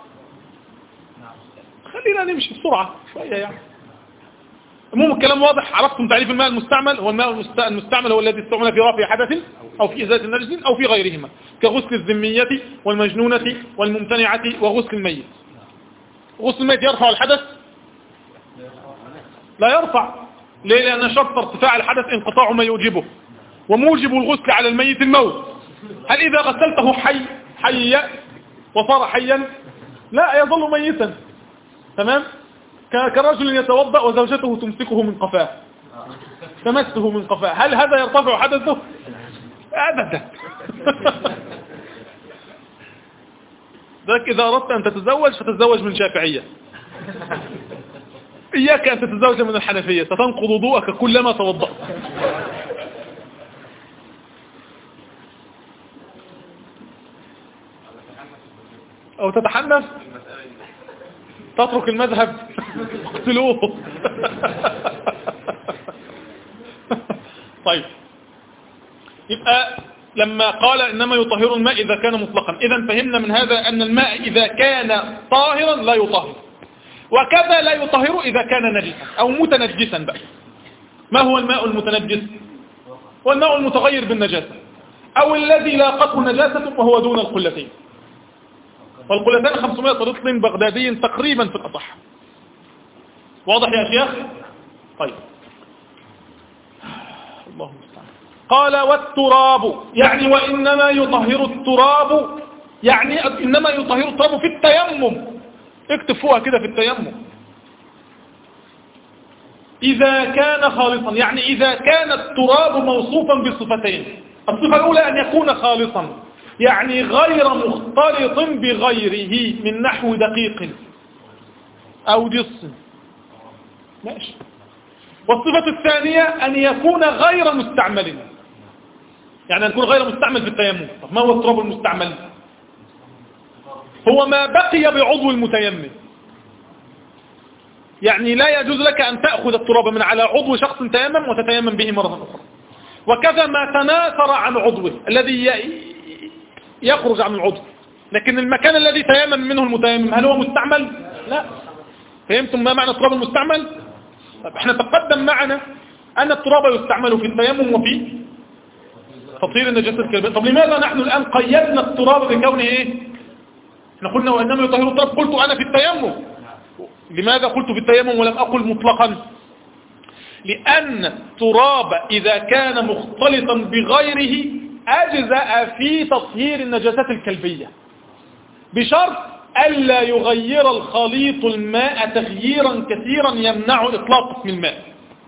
خلينا نمشي بسرعة شوية يعني. المهم الكلام واضح. عرفتم تعريف الماء المستعمل؟ هو الماء المستعمل هو الذي استعمل في رفع حدث أو في إزالة النجس أو في غيرهما، كغسل الذمية والمجنونة والممتنعة وغسل الميت. غسل الميت يرفع الحدث؟ لا يرفع. ليه؟ لأن شرط ارتفاع الحدث انقطاع ما يوجبه، وموجب الغسل على الميت الموت. هل إذا غسلته حي حي وصار حيا؟ لا، يظل ميتا. تمام؟ كرجل يتوضأ وزوجته تمسكه من قفاه، تمسه من قفاه، هل هذا يرتفع حدثه؟ أبدا. ذلك إذا أردت أن تتزوج فتتزوج من شافعية، إياك أن تتزوج من الحنفية، ستنقض وضوءك كلما توضأت. أو تتحنف، تترك المذهب، اقتلوه. طيب، يبقى لما قال إنما يطهر الماء إذا كان مطلقا، إذا فهمنا من هذا أن الماء إذا كان طاهرا لا يطهر، وكذا لا يطهر إذا كان نجسا أو متنجسا. بقى ما هو الماء المتنجس؟ هو الماء المتغير بالنجاسة، أو الذي لاقته نجاسة وهو دون القلتين، والقلتان خمسمائة رطل بغدادي تقريبا في الأصح. واضح يا شيخ؟ طيب، الله المستعان. قال والتراب، يعني وإنما يطهر التراب، يعني إنما يطهر التراب في التيمم. اكتب فوقها كده في التيمم. إذا كان خالصا، يعني إذا كان التراب موصوفا بصفتين. الصفة الأولى أن يكون خالصا، يعني غير مختلط بغيره من نحو دقيق أو جص، ماشي. والصفة الثانية أن يكون غير مستعمل، يعني أن يكون غير مستعمل في التيمم. طب ما هو التراب المستعمل؟ هو ما بقي بعضو المتيمم، يعني لا يجوز لك أن تأخذ التراب من على عضو شخص تيمم وتتيمم به مرة أخرى. وكذا ما تناثر عن عضوه الذي يخرج عن العضو، لكن المكان الذي تيمم منه المتيمم هل هو مستعمل؟ لا. فهمتم ما معنى التراب المستعمل؟ طب احنا تقدم معنا أن التراب يستعمل في التيمم وفي تطهير النجاسة الكلبية. طب لماذا نحن الآن قيدنا التراب بكونه ايه؟ احنا قلنا وإنما يطهر التراب، قلت أنا في التيمم. لماذا قلت في التيمم ولم أقل مطلقا؟ لأن التراب إذا كان مختلطا بغيره أجزأ في تطهير النجاسات الكلبية، بشرط ألا يغير الخليط الماء تغييرا كثيرا يمنع إطلاق اسم الماء.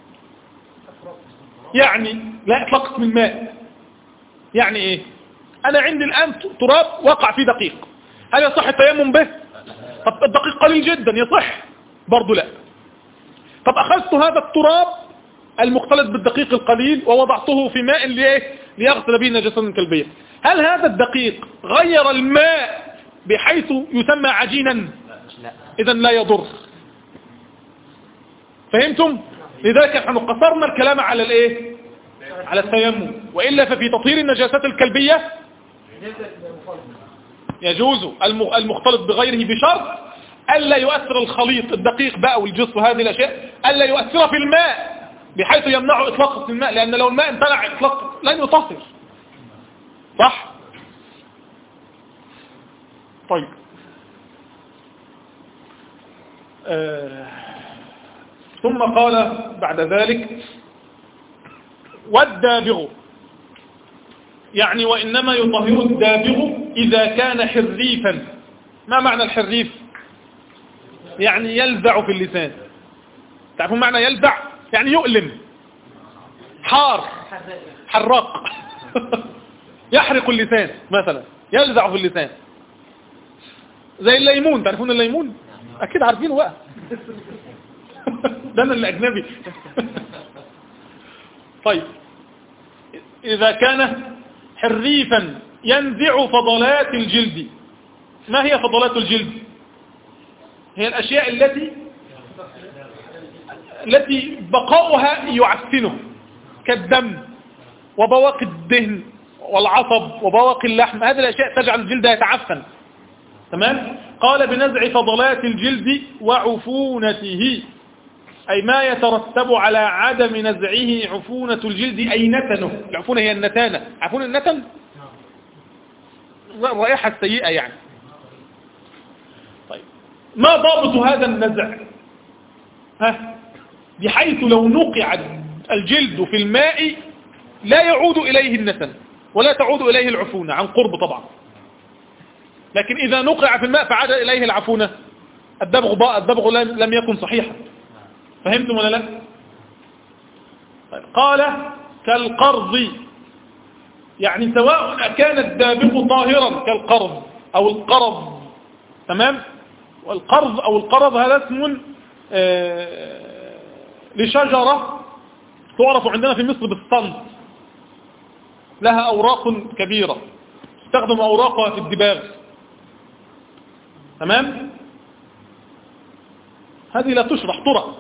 يعني لا إطلاق اسم الماء يعني إيه؟ أنا عندي الآن تراب وقع في دقيق، هل يصح التيمم به؟ طب الدقيق قليل جدا، يصح؟ برضو لا. طب أخذت هذا التراب المختلط بالدقيق القليل ووضعته في ماء ليغسل به النجاسة الكلبية، هل هذا الدقيق غير الماء بحيث يسمى عجينا؟ إذا لا يضر. فهمتم؟ لذلك نحن قصرنا الكلام على الايه؟ على التيمم، وإلا ففي تطهير النجاسات الكلبية يجوز المختلط بغيره بشرط ألا يؤثر الخليط الدقيق بقى والجص وهذه الأشياء، ألا يؤثر في الماء بحيث يمنع إطلاق الماء، لأن لو الماء امتنع إطلاق لن يطهر. صح؟ طيب، آه. ثم قال بعد ذلك والدابغ، يعني وإنما يطهر الدابغ إذا كان حريفا. ما معنى الحريف؟ يعني يلزع في اللسان. تعرفون معنى يلزع؟ يعني يؤلم، حار، حراق. يحرق اللسان مثلا، يلزع في اللسان، زي الليمون. تعرفون الليمون؟ أكيد عارفينه بقى. ده أنا اللي أجنبي. طيب، إذا كان حريفا ينزع فضلات الجلد. ما هي فضلات الجلد؟ هي الأشياء التي التي بقاؤها يعفنه، كالدم وبواقي الدهن والعصب وبواقي اللحم. هذه الأشياء تجعل الجلد يتعفن. تمام؟ قال بنزع فضلات الجلد وعفونته، أي ما يترتب على عدم نزعه عفونة الجلد، أي نتنه. العفونة هي النتانة. عفون النتن الرائحة السيئة يعني. طيب، ما ضابط هذا النزع؟ ها؟ بحيث لو نقع الجلد في الماء لا يعود إليه النتن ولا تعود إليه العفونة عن قرب طبعا. لكن إذا نقع في الماء فعاد إليه العفونة الدبغ باء الدبغ لم يكن صحيحا. فهمتم ولا لا؟ قال كالقرض، يعني سواء كان الدابغ طاهرا كالقرض أو القرض، تمام؟ والقرض أو القرض هذا اسم آه لشجرة تعرف عندنا في مصر بالصمت، لها أوراق كبيرة تستخدم أوراقها في الدباغ، تمام؟ هذه لا تشرح ترى.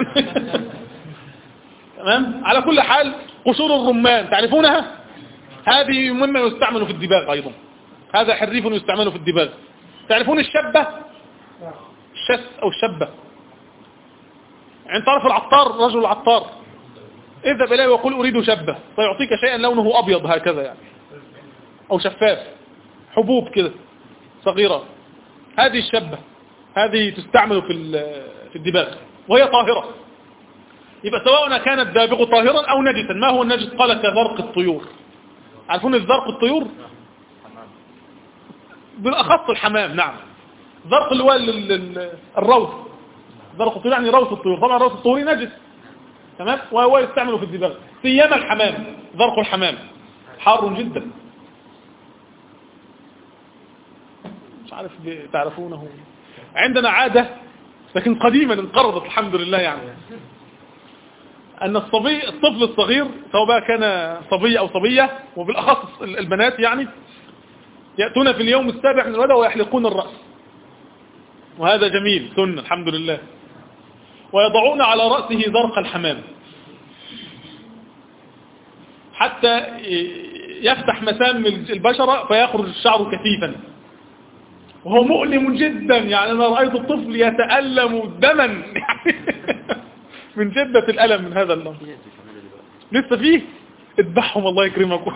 تمام؟ على كل حال قشور الرمان تعرفونها؟ هذه مما يستعمل في الدباغ أيضا، هذا حريف يستعمل في الدباغ. تعرفون الشبة؟ الشس أو الشبة، عند طرف العطار، رجل العطار اذهب إليه ويقول أريد شبة فيعطيك شيئا لونه أبيض هكذا يعني، أو شفاف، حبوب كده صغيرة، هذه الشبة، هذه تستعمل في في الدباغ وهي طاهرة. يبقى سواء كان الدابغ طاهرا أو نجسا. ما هو النجس؟ قال كذرق الطيور. عارفون الزرق الطيور؟ بالأخص الحمام. نعم، زرق اللي هو الروث، زرق الطيور يعني روث الطيور. طبعا روث الطيور نجس، تمام، وهو يستعمل في الدباغ، سيما الحمام، زرق الحمام حار جدا، مش عارف تعرفونه. عندنا عادة لكن قديما انقرضت الحمد لله، يعني أن الصبي الطفل الصغير سواء بقى كان صبي أو صبية، وبالأخص البنات يعني، يأتون في اليوم السابع من الولادة ويحلقون الرأس، وهذا جميل سنة الحمد لله، ويضعون على رأسه زرق الحمام حتى يفتح مسام البشرة فيخرج الشعر كثيفا، وهو مؤلم جدا. يعني أنا رأيت الطفل يتألم دما من شدة الألم من هذا الأمر. لسه فيه؟ اذبحهم الله يكرمكم.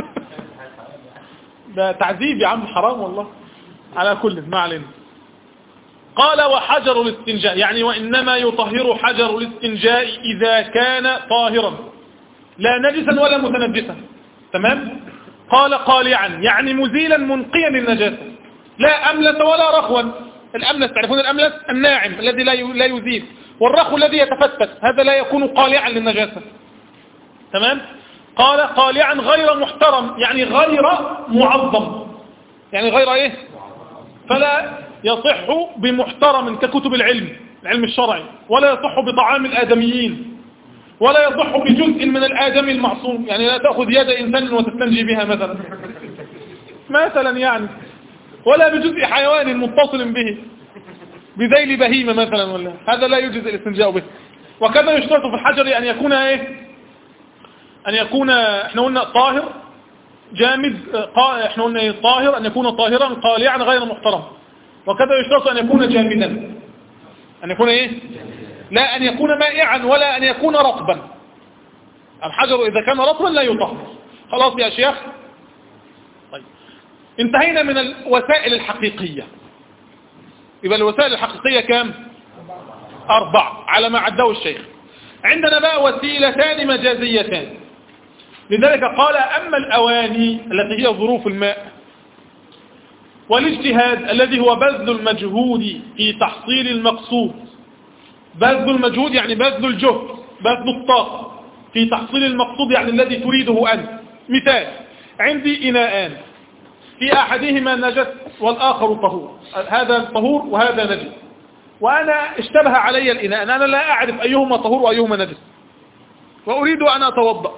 ده تعذيب يا عم، حرام والله. على كل ما علينا. قال وحجر الاستنجاء، يعني وإنما يطهر حجر الاستنجاء إذا كان طاهرا لا نجسا ولا متنجسا، تمام. قال قالعا، يعني مزيلا منقيا للنجاسة، لا أملس ولا رخوا. الأملس تعرفون الأملس الناعم الذي لا يزيل، والرخو الذي يتفتت، هذا لا يكون قالعا للنجاسة، تمام. قال قالعا غير محترم، يعني غير معظم، يعني غير ايه، فلا يصح بمحترم ككتب العلم، العلم الشرعي، ولا يصح بطعام الآدميين، ولا يصح بجزء من الآدم المعصوم، يعني لا تأخذ يد إنسان وتستنجي بها مثلا مثلا يعني، ولا بجزء حيوان متصل به، بذيل بهيمة مثلا، ولا هذا لا يجوز الاستنجاء به. وكذا يشترط في الحجر أن يكون ايه، أن يكون احنا قلنا طاهر جامد، احنا قلنا ايه طاهر، أن يكون طاهرا قالعا غير محترم. وكذا يشترط أن يكون جامدا، أن يكون ايه، لا أن يكون مائعا ولا أن يكون رطبا. الحجر إذا كان رطبا لا يطهر. خلاص يا شيخ، طيب انتهينا من الوسائل الحقيقية. يبقى الوسائل الحقيقية كام؟ أربع على ما عده الشيخ. عندنا بقى وسيلتان مجازيتان. لذلك قال أما الأواني التي هي ظروف الماء، والاجتهاد الذي هو بذل المجهود في تحصيل المقصود، بذل المجهود يعني بذل الجهد، بذل الطاقة في تحصيل المقصود يعني الذي تريده أنت. مثال، عندي إناءان، في أحدهما نجس والآخر طهور، هذا طهور وهذا نجس، وأنا اشتبه علي الإناء، أنا لا أعرف أيهما طهور وأيهما نجس، وأريد أن أتوضأ.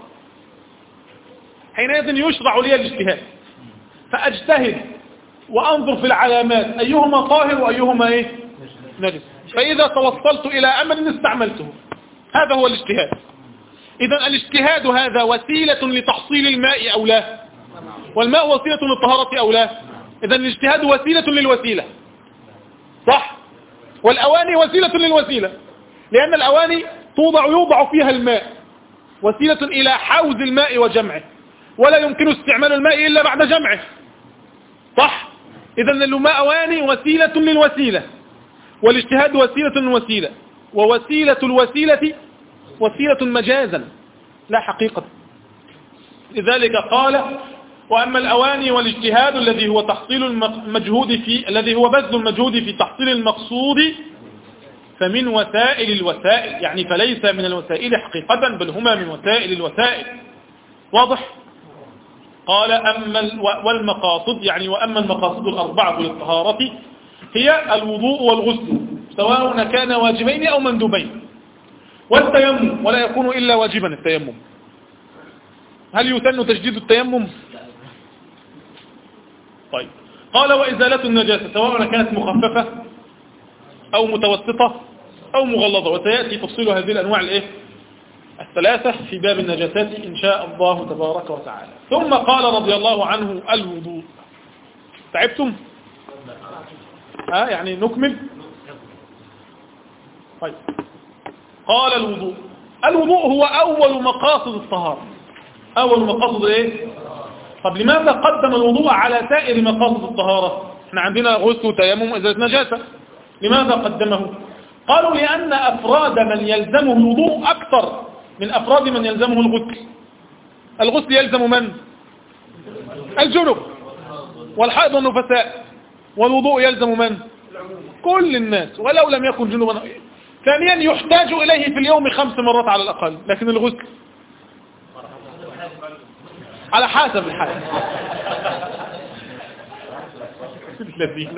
حينئذ يشرع لي الاجتهاد، فأجتهد وأنظر في العلامات أيهما طاهر وأيهما إيه؟ نجس، فإذا توصلت إلى أمر استعملته. هذا هو الاجتهاد. إذا الاجتهاد هذا وسيلة لتحصيل الماء أو لا؟ والماء وسيلة للطهارة أو لا؟ إذا الاجتهاد وسيلة للوسيلة، صح؟ والأواني وسيلة للوسيلة، لأن الأواني توضع يوضع فيها الماء، وسيلة إلى حوز الماء وجمعه، ولا يمكن استعمال الماء إلا بعد جمعه، صح؟ إذا الماء أواني وسيلة للوسيلة، والاجتهاد وسيلة للوسيلة، ووسيلة الوسيلة وسيلة مجازا لا حقيقة. لذلك قال وأما الأواني والاجتهاد الذي هو تحصيل المجهود في الذي هو بذل المجهود في تحصيل المقصود فمن وسائل الوسائل، يعني فليس من الوسائل حقيقة بل هما من وسائل الوسائل. واضح؟ قال أما والمقاصد، يعني وأما المقاصد الأربعة للطهارة هي الوضوء والغسل سواء كان واجبين أو مندوبين، والتيمم ولا يكون إلا واجبا. التيمم هل يسن تجديد التيمم؟ طيب. قال وإزالة النجاسة سواء كانت مخففة أو متوسطة أو مغلظة، وسيأتي تفصيل هذه الأنواع الإيه؟ الثلاثة في باب النجاسات إن شاء الله تبارك وتعالى. ثم قال رضي الله عنه الوضوء. تعبتم؟ ها آه يعني نكمل. طيب. قال الوضوء. الوضوء هو أول مقاصد الطهارة. أول مقاصد إيه؟ طب لماذا قدم الوضوء على سائر مقاصد الطهارة؟ احنا عندنا غسل وتيمم وإزالة نجاسة، لماذا قدمه؟ قالوا لأن أفراد من يلزمه الوضوء أكثر من أفراد من يلزمه الغسل. الغسل يلزم من؟ الجنب والحائض والنفساء، والوضوء يلزم من؟ كل الناس ولو لم يكن جنبا. ثانيا يحتاج إليه في اليوم خمس مرات على الأقل، لكن الغسل على حسب الحال. الذين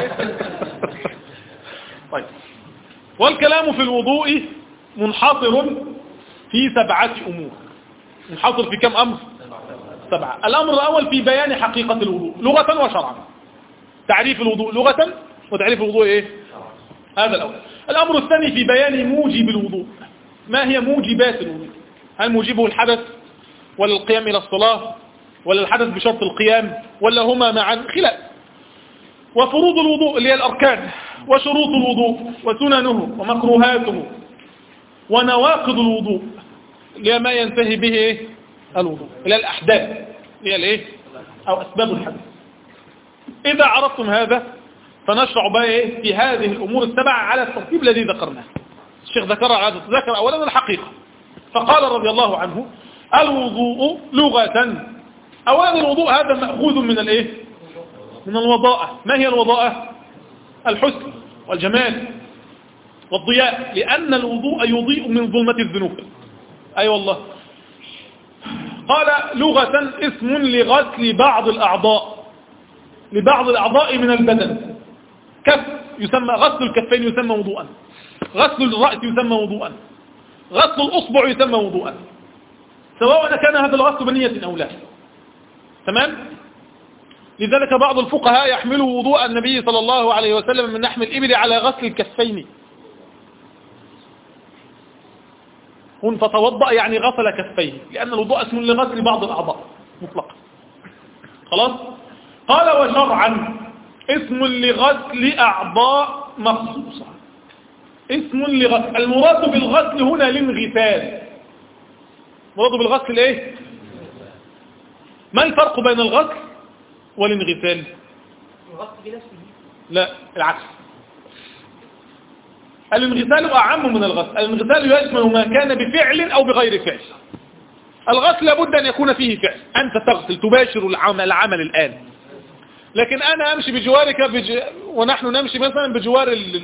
طيب. والكلام في الوضوء منحصر في سبعة أمور. منحصر في كم أمر؟ سبعة. الأمر الأول في بيان حقيقة الوضوء لغة وشرعا. تعريف الوضوء لغة وتعريف الوضوء إيه؟ هذا الأول. الأمر الثاني في بيان موجب الوضوء. ما هي موجبات الوضوء؟ هل موجبه الحدث ولا القيام إلى الصلاة ولا الحدث بشرط القيام ولا هما معا؟ خلاف. وفروض الوضوء اللي هي الأركان، وشروط الوضوء وسننه ومكروهاته، ونواقض الوضوء اللي هي ما ينتهي به إيه؟ الوضوء، اللي هي الأحداث اللي هي الإيه؟ أو أسباب الحدث. إذا عرفتم هذا فنشرع بقى إيه؟ في هذه الأمور السبعة على الترتيب الذي ذكرناه. الشيخ ذكر على ذكر أولا الحقيقة، فقال رضي الله عنه الوضوء لغة. أولا الوضوء هذا مأخوذ من الإيه؟ من الوضاءة. ما هي الوضاءة؟ الحسن والجمال والضياء، لأن الوضوء يضيء من ظلمة الذنوب. أي أيوة والله. قال لغة اسم لغسل بعض الأعضاء، لبعض الأعضاء من البدن. كف يسمى غسل الكفين يسمى وضوءا، غسل الرأس يسمى وضوءا، غسل الأصبع يسمى وضوءا، سواء كان هذا الغسل بنية أو لا. تمام؟ لذلك بعض الفقهاء يحملوا وضوء النبي صلى الله عليه وسلم من لحم الإبل على غسل الكفين. هن فتوضأ يعني غسل كفيه، لأن الوضوء اسم لغسل بعض الأعضاء مطلقا. خلاص؟ قال وشرعا اسم لغسل أعضاء مخصوصة. اسم لغسل، المراد بالغسل هنا الانغسال. المراد بالغسل ايه؟ ما الفرق بين الغسل والانغسال؟ الغسل بنفسه لا، العكس. الانغسال أعم من الغسل. الانغسال يشمل ما كان بفعل أو بغير فعل. الغسل لابد أن يكون فيه فعل، أنت تغسل تباشر العمل, العمل الآن. لكن أنا أمشي بجوارك بج... ونحن نمشي مثلا بجوار ال...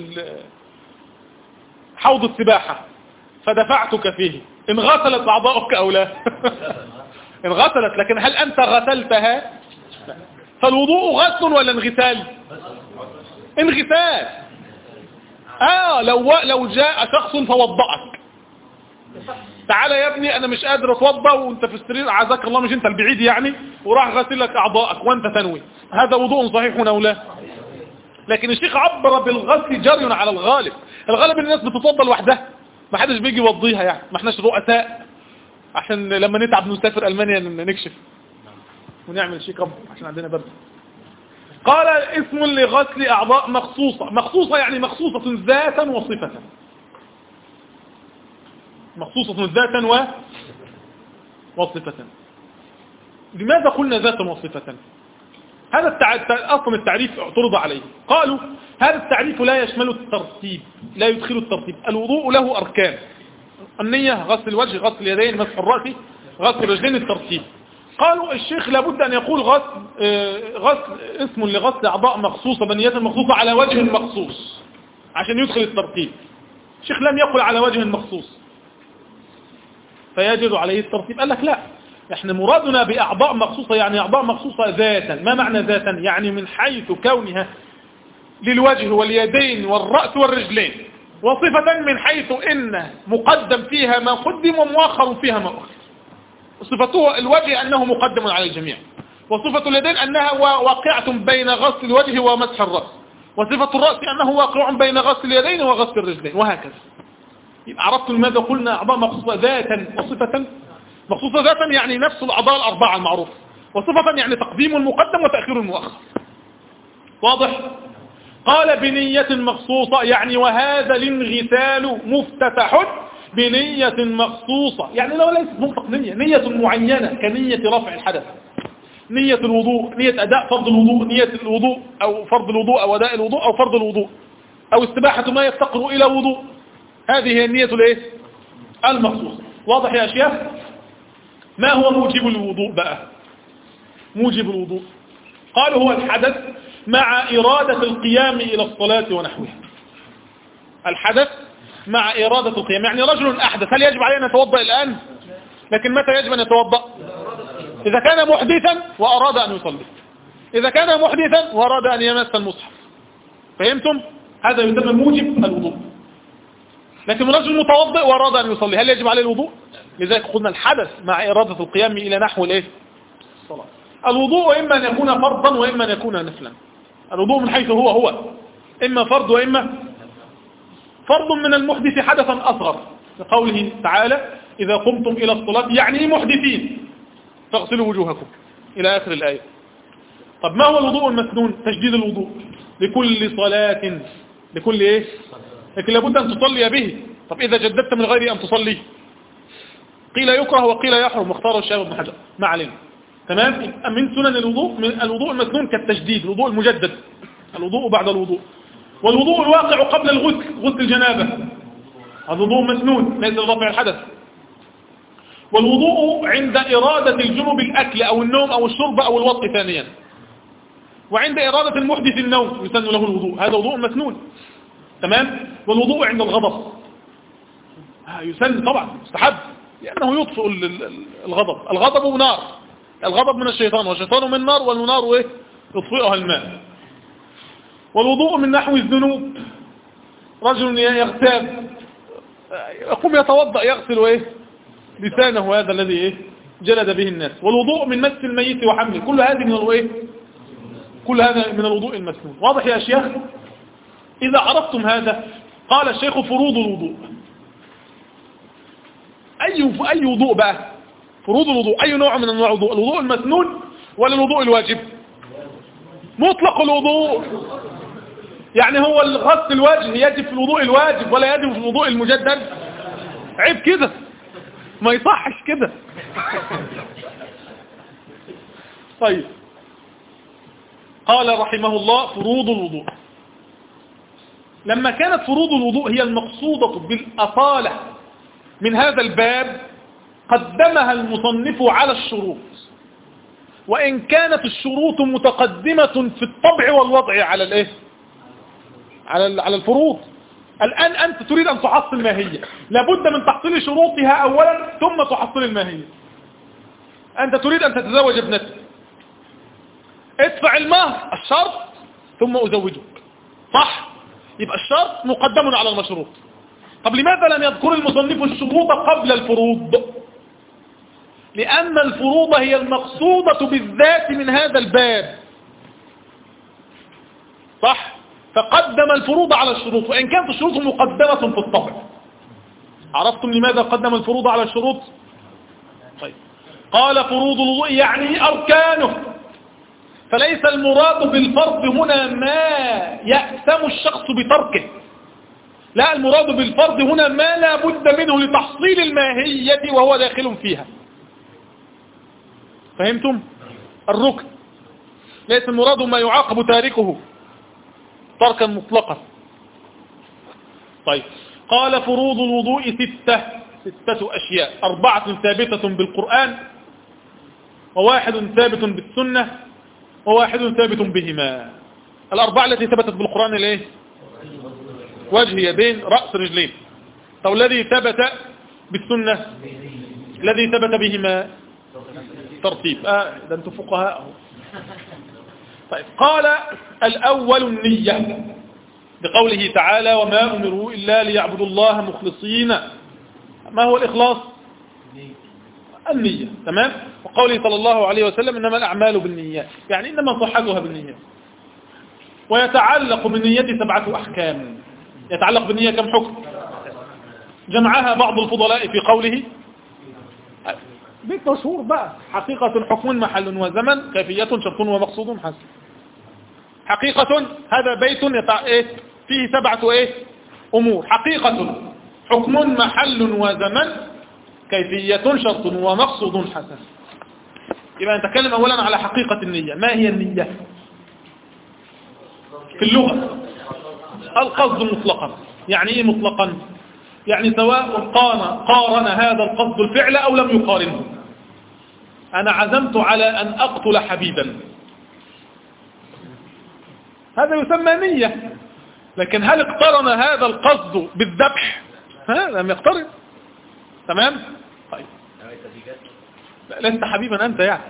حوض السباحة فدفعتك فيه، إن غسلت أعضاؤك أو لا؟ إن غسلت، لكن هل أنت غسلتها؟ فالوضوء غسل ولا انغسال؟ انغسال. آه لو لو جاء شخص فوضأك، تعالى يا ابني أنا مش قادر أتوضأ وأنت في السرير أعزك الله، مش أنت البعيد يعني، وراح غسل لك أعضاءك وأنت تنوي، هذا وضوء صحيح أو لا؟ لكن الشيخ عبر بالغسل جري على الغالب. الغالب ان الناس بتتوضى لوحدها، ما حدش بيجي يوضيها، يعني ما احناش رؤساء عشان لما نتعب نسافر ألمانيا نكشف ونعمل شيك اب عشان عندنا برد. قال اسم لغسل أعضاء مخصوصة. مخصوصة يعني مخصوصة ذاتا وصفة. مخصوصة ذاتا و... وصفة. لماذا قلنا ذاتا وصفة؟ هذا التع... أصلا التعريف اعترض عليه. قالوا هذا التعريف لا يشمل الترتيب، لا يدخل الترتيب. الوضوء له أركان، النية، غسل الوجه، غسل اليدين، مسح الرأس، غسل الرجلين، الترتيب. قالوا الشيخ لابد أن يقول غسل غسل اسم لغسل أعضاء مخصوصة بنية مخصوصة على وجه مخصوص عشان يدخل الترتيب. الشيخ لم يقل على وجه مخصوص فيجد عليه الترتيب. قال لك لا، احنا مرادنا بأعضاء مخصوصة يعني أعضاء مخصوصة ذاتا. ما معنى ذاتا؟ يعني من حيث كونها للوجه واليدين والرأس والرجلين، وصفة من حيث إن مقدم فيها ما قدم ومؤخر فيها ما أخر. صفته الوجه أنه مقدم على الجميع، وصفة اليدين أنها واقعة بين غسل الوجه ومسح الرأس، وصفة الرأس أنه واقع بين غسل اليدين وغسل الرجلين، وهكذا. عرفتم لماذا قلنا أعضاء مخصوصة ذاتا وصفة؟ مخصوصة ذاتا يعني نفس الأعضاء الأربعة المعروفة، وصفة يعني تقديم المقدم وتأخير المؤخر. واضح؟ قال بنية مخصوصة يعني وهذا الانغسال مفتتح بنية مخصوصة، يعني لو ليست منطق نية، نية معينة كنية رفع الحدث، نية الوضوء، نية أداء فرض الوضوء، نية الوضوء أو فرض الوضوء أو أداء الوضوء أو فرض الوضوء أو استباحة ما يفتقر إلى وضوء. هذه هي النية الايه؟ المخصوصة. واضح يا شيخ؟ ما هو موجب الوضوء بقى؟ موجب الوضوء قالوا هو الحدث مع إرادة القيام إلى الصلاة ونحوها. الحدث مع إرادة القيام، يعني رجل أحدث، هل يجب عليه أن يتوضأ الآن؟ لكن متى يجب أن يتوضأ؟ إذا كان محدثا وأراد أن يصلي، إذا كان محدثا وأراد أن يمس المصحف. فهمتم؟ هذا يسمى موجب الوضوء. لكن رجل متوضئ وأراد أن يصلي، هل يجب عليه الوضوء؟ لذلك قلنا الحدث مع إرادة القيام إلى نحو الإيه؟ الصلاة. الوضوء إما أن يكون فرضا وإما أن يكون نفلا. الوضوء من حيث هو هو إما فرض وإما فرض من المحدث حدثا أصغر، لقوله تعالى إذا قمتم إلى الصلاة يعني محدثين فاغسلوا وجوهكم إلى آخر الآية. طب ما هو الوضوء المسنون؟ تجديد الوضوء لكل صلاة، لكل إيه؟ لكن لابد أن تصلي به. طب إذا جددت من غير أن تصلي قيل يكره وقيل يحرم، واختاره الشيخ ابن حجر، ما علينا. تمام؟ من سنن الوضوء من الوضوء المسنون كالتجديد، الوضوء المجدد، الوضوء بعد الوضوء. والوضوء الواقع قبل الغسل، غسل الجنابة، الوضوء مسنون ليس لرفع الحدث. والوضوء عند إرادة الجنب الأكل أو النوم أو الشرب أو الوضع ثانيا. وعند إرادة المحدث النوم يسن له الوضوء، هذا وضوء مسنون. تمام؟ والوضوء عند الغضب يسن طبعا مستحب، لأنه يطفئ الغضب. الغضب نار، الغضب من الشيطان والشيطان من نار، والنار إيه؟ يطفئها الماء. والوضوء من نحو الذنوب، رجل يغتاب يقوم يتوضأ يغسل إيه؟ لسانه، هذا الذي إيه؟ جلد به الناس. والوضوء من مس الميت وحمله، كل هذه من الوضوء، كل هذا من الوضوء المسنون. واضح يا شيخ؟ إذا عرفتم هذا قال الشيخ فروض الوضوء. أي أي وضوء بقى؟ فروض الوضوء أي نوع من أنواع الوضوء؟ الوضوء المسنون ولا الوضوء الواجب؟ مطلق الوضوء، يعني هو غسل الوجه يجب في الوضوء الواجب ولا يجب في الوضوء المجدد؟ عيب كده، ما يصحش كده. طيب، قال رحمه الله فروض الوضوء. لما كانت فروض الوضوء هي المقصودة بالأصالة من هذا الباب قدمها المصنف على الشروط، وإن كانت الشروط متقدمة في الطبع والوضع على الايه؟ على على الفروض. الآن أنت تريد أن تحصل ماهية، لابد من تحصيل شروطها أولا ثم تحصيل الماهية. أنت تريد أن تتزوج ابنتك، ادفع المهر الشرط ثم أزوجك، صح؟ يبقى الشرط مقدم على المشروط. طب لماذا لم يذكر المصنف الشروط قبل الفروض؟ لأن الفروض هي المقصودة بالذات من هذا الباب، صح؟ فقدم الفروض على الشروط، وإن كانت الشروط مقدمة في الطبع. عرفتم لماذا قدم الفروض على الشروط؟ طيب، قال فروض الوضوء يعني أركانه، فليس المراد بالفرض هنا ما يأثم الشخص بتركه، لا، المراد بالفرض هنا ما لا بد منه لتحصيل الماهية وهو داخل فيها. فهمتم؟ الركن ليس المراد ما يعاقب تاركه تركا مطلقا. طيب، قال فروض الوضوء ستة، ستة أشياء، أربعة ثابتة بالقرآن، وواحد ثابت بالسنة، وواحد ثابت بهما. الأربعة التي ثبتت بالقرآن الايه؟ وجه، يدين، رأس، رجلين. طب الذي ثبت بالسنة، الذي ثبت بهما ترتيب. آه ده انتم فقهاء. طيب، قال الأول النية بقوله تعالى وما أمروا إلا ليعبدوا الله مخلصين. ما هو الإخلاص؟ النية. تمام. وقوله صلى الله عليه وسلم إنما الأعمال بالنيات، يعني إنما صحتها بالنيات. ويتعلق بالنية سبعة أحكام. يتعلق بالنية كم حكم؟ جمعها بعض الفضلاء في قوله بيت مشهور بقى: حقيقة حكم محل وزمن كيفية شرط ومقصود حسن. حقيقة هذا بيت يتع... إيه؟ فيه سبعة إيه؟ أمور. حقيقة حكم محل وزمن كيفية شرط ومقصود حسن. يبقى نتكلم أولا على حقيقة النية. ما هي النية في اللغة؟ القصد مطلقا. يعني إيه مطلقا؟ يعني سواء قارن, قارن هذا القصد الفعل أو لم يقارنه. أنا عزمت على أن أقتل حبيبا، هذا يسمى نية. لكن هل اقترن هذا القصد بالذبح؟ ها، لم يقترن. تمام. طيب، لست حبيبا أنت يعني.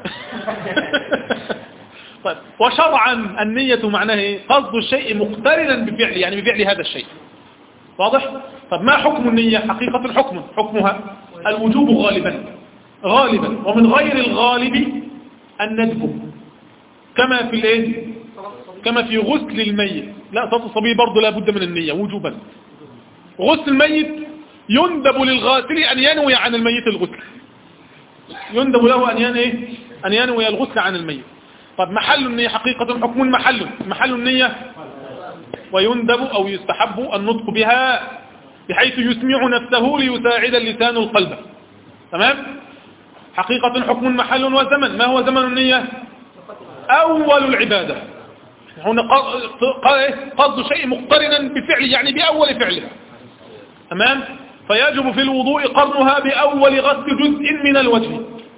طيب، وشرعا النية معناها ايه؟ قصد الشيء مقترنا بفعل، يعني بفعل هذا الشيء. واضح؟ طب ما حكم النية؟ حقيقة الحكم حكمها الوجوب غالبا غالبا ومن غير الغالب الندب، كما في الايه؟ كما في غسل الميت. لا، صلاة الصبي برضه لا بد من النية وجوبا. غسل الميت يندب للغاسل أن ينوي عن الميت الغسل، يندب له أن ينوي أن ينوي الغسل عن الميت. طب محل النية حقيقة حكم محل محل النية، ويندب أو يستحب النطق بها بحيث يسمع نفسه ليساعد اللسان القلب. تمام. حقيقة حكم محل وزمن. ما هو زمن النية؟ أول العبادة. هنا قصد شيء مقترنا بفعل، يعني بأول فعله. تمام. فيجب في الوضوء قرنها بأول غسل جزء من الوجه.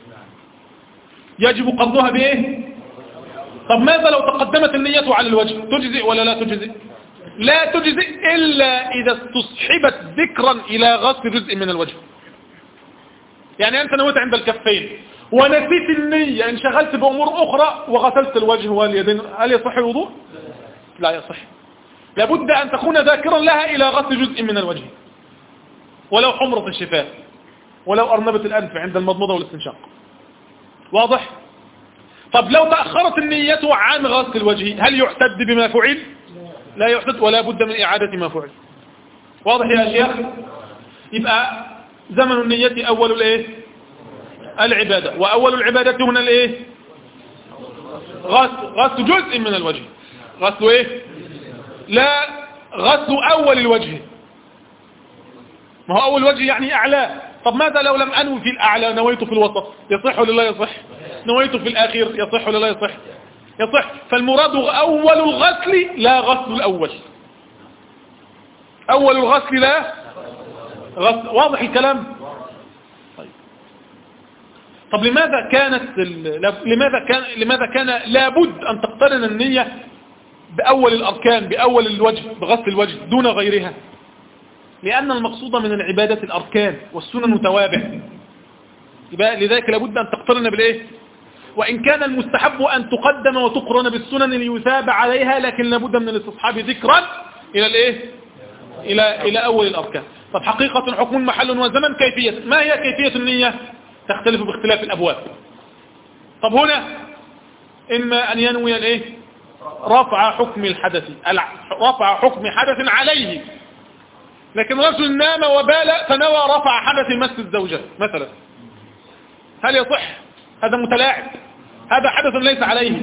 يجب قرنها بإيه؟ طب ماذا لو تقدمت النية على الوجه؟ تجزئ ولا لا تجزئ؟ لا تجزئ إلا إذا استصحبت ذكرا إلى غسل جزء من الوجه. يعني أنت نويت عند الكفين ونسيت النية، انشغلت بأمور أخرى وغسلت الوجه واليدين، هل يصح الوضوء؟ لا يصح. لابد أن تكون ذاكرا لها إلى غسل جزء من الوجه، ولو حمرة الشفاه، ولو أرنبة الأنف عند المضمضة والاستنشاق. واضح؟ طب لو تأخرت النية عن غسل الوجه هل يعتد بما فعل؟ لا يعتد، ولا بد من إعادة ما فعل. واضح يا شيخ؟ يبقى زمن النية أول الإيه؟ العبادة. وأول العبادة هنا الإيه؟ غسل غسل جزء من الوجه. غسل إيه؟ لا، غسل أول الوجه. ما هو أول الوجه يعني أعلى. طب ماذا لو لم أنوي في الأعلى، نويت في الوسط؟ يصح ولا لا يصح؟ نويت في الأخير، يصح ولا لا يصح؟ يصح. فالمراد أول الغسل لا غسل الأول. أول الغسل لا غسل. واضح الكلام؟ طيب. طب لماذا كانت لماذا كان لماذا كان لابد أن تقترن النية بأول الأركان، بأول الوجه، بغسل الوجه دون غيرها؟ لأن المقصود من العبادة الأركان والسنن متوابع. لذلك لابد أن تقترن بالإيه؟ وإن كان المستحب أن تقدم وتقرن بالسنن ليثاب عليها، لكن لابد من الاستصحاب ذكرا إلى الإيه؟ إلى إلى أول الأركان. طب حقيقة حكم محل وزمن كيفية. ما هي كيفية النية؟ تختلف باختلاف الأبواب. طب هنا إما أن ينوي الإيه؟ رفع حكم الحدث، رفع حكم حدث عليه. لكن رجل نام وبال فنوى رفع حدث مس الزوجة مثلا، هل يصح؟ هذا متلاعب، هذا حدث ليس عليه.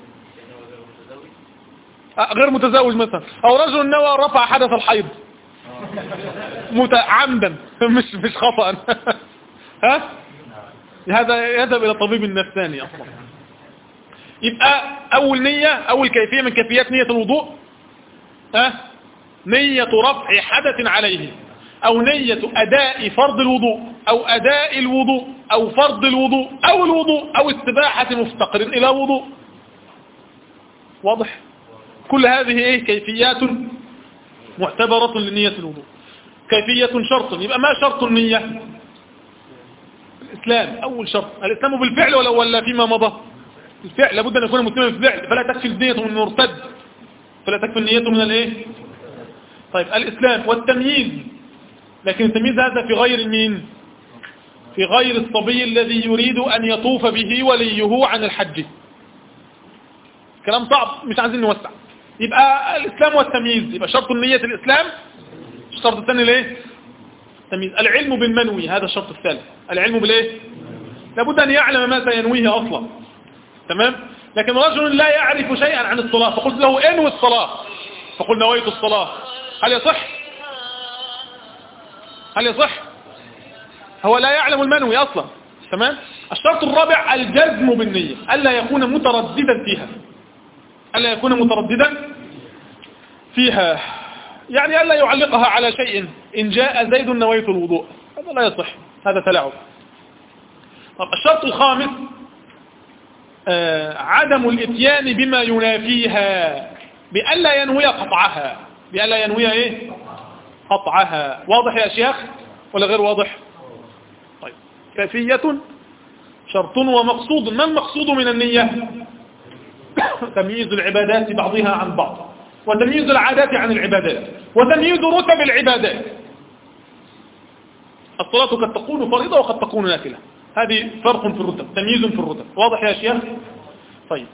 غير متزوج مثلا، او رجل نوى رفع حدث الحيض متعمدا مش مش خطأ. ها، هذا يذهب الى طبيب النفساني اصلا. يبقى اول نية، اول كيفية من كيفيات نية الوضوء، ها، نية رفع حدث عليه. أو نية أداء فرض الوضوء أو أداء الوضوء أو فرض الوضوء أو الوضوء أو استباحة مفتقر إلى وضوء. واضح؟ كل هذه إيه؟ كيفيات معتبرة لنية الوضوء. كيفية شرط، يبقى ما شرط النية؟ الإسلام أول شرط. الإسلام بالفعل ولا ولا فيما مضى؟ الفعل، لابد أن يكون مسلما بالفعل، فلا تكفي النية من المرتد، فلا تكفي النية من الإيه؟ طيب الإسلام والتمييز، لكن التمييز هذا في غير مين؟ في غير الصبي الذي يريد أن يطوف به وليه عن الحج. كلام صعب مش عايزين نوسع. يبقى الإسلام والتمييز، يبقى شرط النية الإسلام، الشرط الثاني ليه؟ تمييز. العلم بالمنوي، هذا الشرط الثالث. العلم بالايه؟ لابد أن يعلم ما سينويه أصلا. تمام؟ لكن رجل لا يعرف شيئا عن الصلاة فقلت له انوي الصلاة، فقل نويت الصلاة، هل يصح؟ هل يصح؟ هو لا يعلم المنوي أصلا. تمام؟ الشرط الرابع الجزم بالنية، ألا يكون مترددا فيها، ألا يكون مترددا فيها، يعني ألا يعلقها على شيء. إن جاء زيد نويت الوضوء، هذا لا يصح، هذا تلاعب. طب الشرط الخامس آه عدم الاتيان بما ينافيها، بألا ينوي قطعها، بألا ينوي ايه؟ قطعها. واضح يا شيخ ولا غير واضح؟ طيب كيفية شرط ومقصود. ما المقصود من النية؟ تمييز العبادات بعضها عن بعض، وتمييز العادات عن العبادات، وتمييز رتب العبادات. الصلاة قد تكون فريضة وقد تكون نافلة، هذه فرق في الرتب، تمييز في الرتب. واضح يا شيخ؟ طيب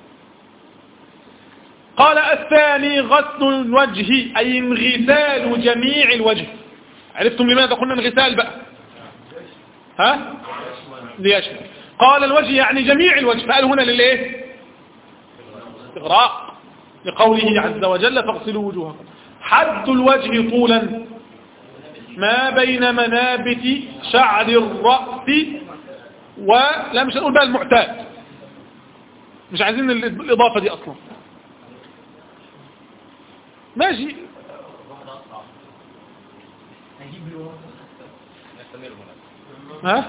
قال الثاني غسل الوجه، أي انغسال جميع الوجه. عرفتم لماذا قلنا انغسال بقى؟ ها؟ ليشمل. قال الوجه يعني جميع الوجه، فقال هنا للايه؟ استغراق، لقوله عز وجل فاغسلوا وجوهكم. حد الوجه طولا ما بين منابت شعر الرأس، ولا مش هنقول بقى المعتاد، مش عايزين الإضافة دي أصلا. ماشي. ها؟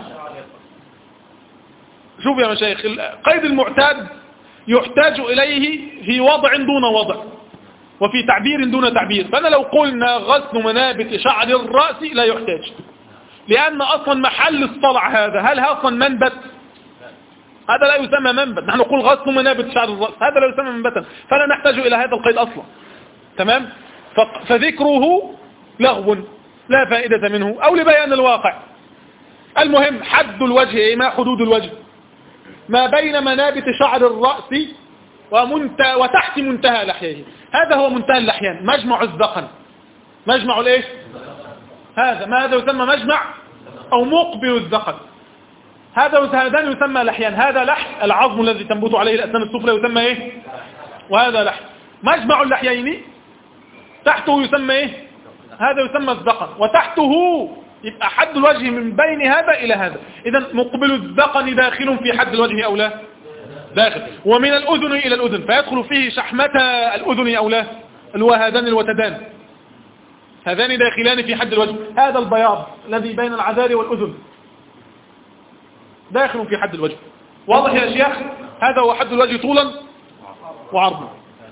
شوف يا مشايخ، قيد المعتاد يحتاج إليه في وضع دون وضع، وفي تعبير دون تعبير. فأنا لو قلنا غسل منابت شعر الرأس لا يحتاج، لأن أصلا محل الصلع هذا، هل أصلا منبت؟ هذا لا يسمى منبت. نحن نقول غسل منابت شعر الرأس، هذا لا يسمى منبتا، فلا نحتاج إلى هذا القيد أصلا. تمام؟ فذكره لغو لا فائدة منه، أو لبيان الواقع. المهم حد الوجه إيه؟ ما حدود الوجه؟ ما بين منابت شعر الرأس ومنت... وتحت منتهى لحيه، هذا هو منتهى اللحيان، مجمع الذقن. مجمع الايش؟ هذا ما هذا يسمى مجمع او مقبل الذقن. هذا هذان يسمى لحيان، هذا لحي العظم الذي تنبت عليه الاسنان السفلى يسمى ايه؟ وهذا لحي. مجمع اللحيين تحته يسمى ايه؟ هذا يسمى الذقن، وتحته يبقى حد الوجه من بين هذا إلى هذا. إذا مقبل الذقن داخل في حد الوجه أو لا؟ داخل. ومن الأذن إلى الأذن فيدخل فيه شحمة الأذن أو لا؟ الوهدان الوتدان، هذان داخلان في حد الوجه. هذا البياض الذي بين العذار والأذن داخل في حد الوجه. واضح يا شيخ؟ هذا هو حد الوجه طولا وعرضا.